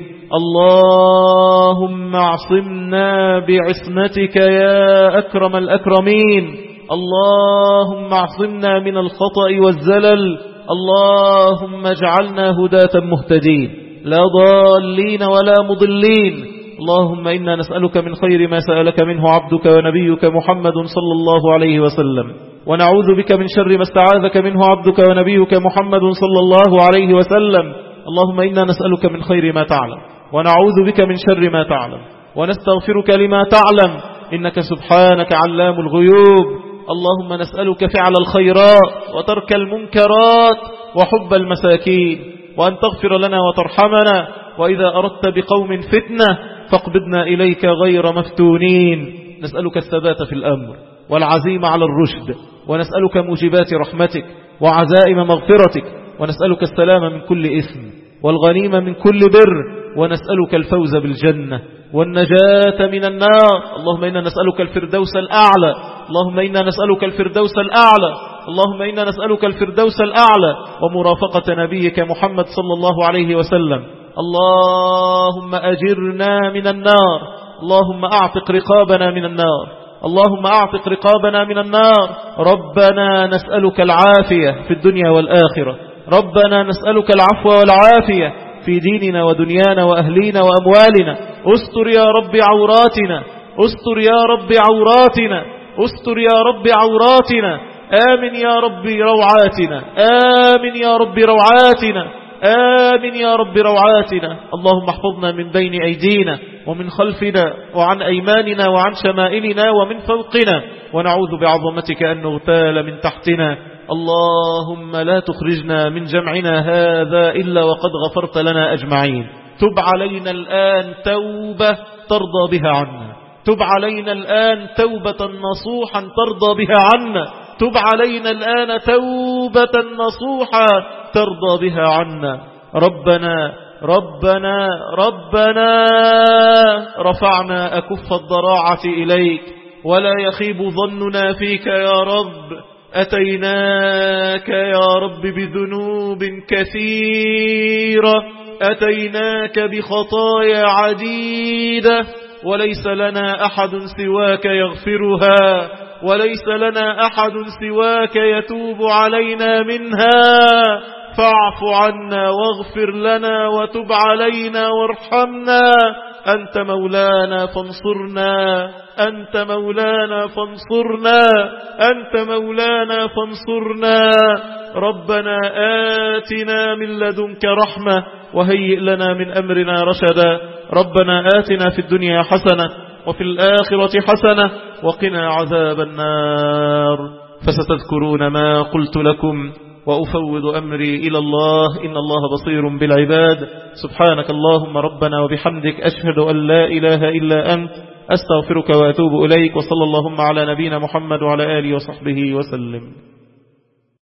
اللهم اعصمنا بعصمتك يا أكرم الأكرمين. اللهم اعصمنا من الخطأ والزلل. اللهم اجعلنا هداة مهتدين لا ضالين ولا مضلين. اللهم إنا نسألك من خير ما سألك منه عبدك ونبيك محمد صلى الله عليه وسلم، ونعوذ بك من شر ما استعاذك منه عبدك ونبيك محمد صلى الله عليه وسلم. اللهم إنا نسألك من خير ما تعلم ونعوذ بك من شر ما تعلم ونستغفرك لما تعلم، إنك سبحانك علام الغيوب. اللهم نسألك فعل الخيرات وترك المنكرات وحب المساكين، وأن تغفر لنا وترحمنا، وإذا أردت بقوم فتنة فاقبضنا إليك غير مفتونين. نسألك الثبات في الأمر والعزيمة على الرشد، ونسألك موجبات رحمتك وعزائم مغفرتك، ونسألك السلام من كل إثم والغنيمة من كل بر، ونسألك الفوز بالجنة والنجاة من النار. اللهم إنا نسألك الفردوس الأعلى، اللهم إنا نسألك الفردوس الأعلى، اللهم إنا نسألك الفردوس الأعلى ومرافقة نبيك محمد صلى الله عليه وسلم. اللهم أجرنا من النار، اللهم أعتق رقابنا من النار، اللهم أعتق رقابنا من النار. ربنا نسألك العافية في الدنيا والآخرة، ربنا نسألك العفو والعافية في ديننا ودنيانا وأهلينا وأموالنا. استر يا رب عوراتنا، استر يا رب عوراتنا، استر يا رب عوراتنا. آمن يا رب روعاتنا، آمن يا رب روعاتنا، آمن يا رب روعاتنا. اللهم احفظنا من بين أيدينا ومن خلفنا وعن أيماننا وعن شمائلنا ومن فوقنا، ونعوذ بعظمتك أن نغتال من تحتنا. اللهم لا تخرجنا من جمعنا هذا إلا وقد غفرت لنا أجمعين. تب علينا الآن توبة ترضى بها عنا، تب علينا الآن توبة نصوحا ترضى بها عنا، تب علينا الآن توبة نصوحا ترضى بها عنا. ربنا ربنا ربنا رفعنا أكف الضراعة إليك ولا يخيب ظننا فيك يا رب. أتيناك يا رب بذنوب كثيرة، أتيناك بخطايا عديدة، وليس لنا أحد سواك يغفرها، وليس لنا أحد سواك يتوب علينا منها. فاعف عنا واغفر لنا وتب علينا وارحمنا. أنت مولانا فانصرنا، أنت مولانا فانصرنا، أنت مولانا فانصرنا. ربنا آتنا من لدنك رحمة وهيئ لنا من أمرنا رشدا. ربنا آتنا في الدنيا حسنة وفي الآخرة حسنة وقنا عذاب النار. فستذكرون ما قلت لكم وأفوض أمري إلى الله، إن الله بصير بالعباد. سبحانك اللهم ربنا وبحمدك، أشهد أن لا إله إلا أنت، أستغفرك وأتوب إليك. وصلى اللهم على نبينا محمد وعلى آله وصحبه وسلم.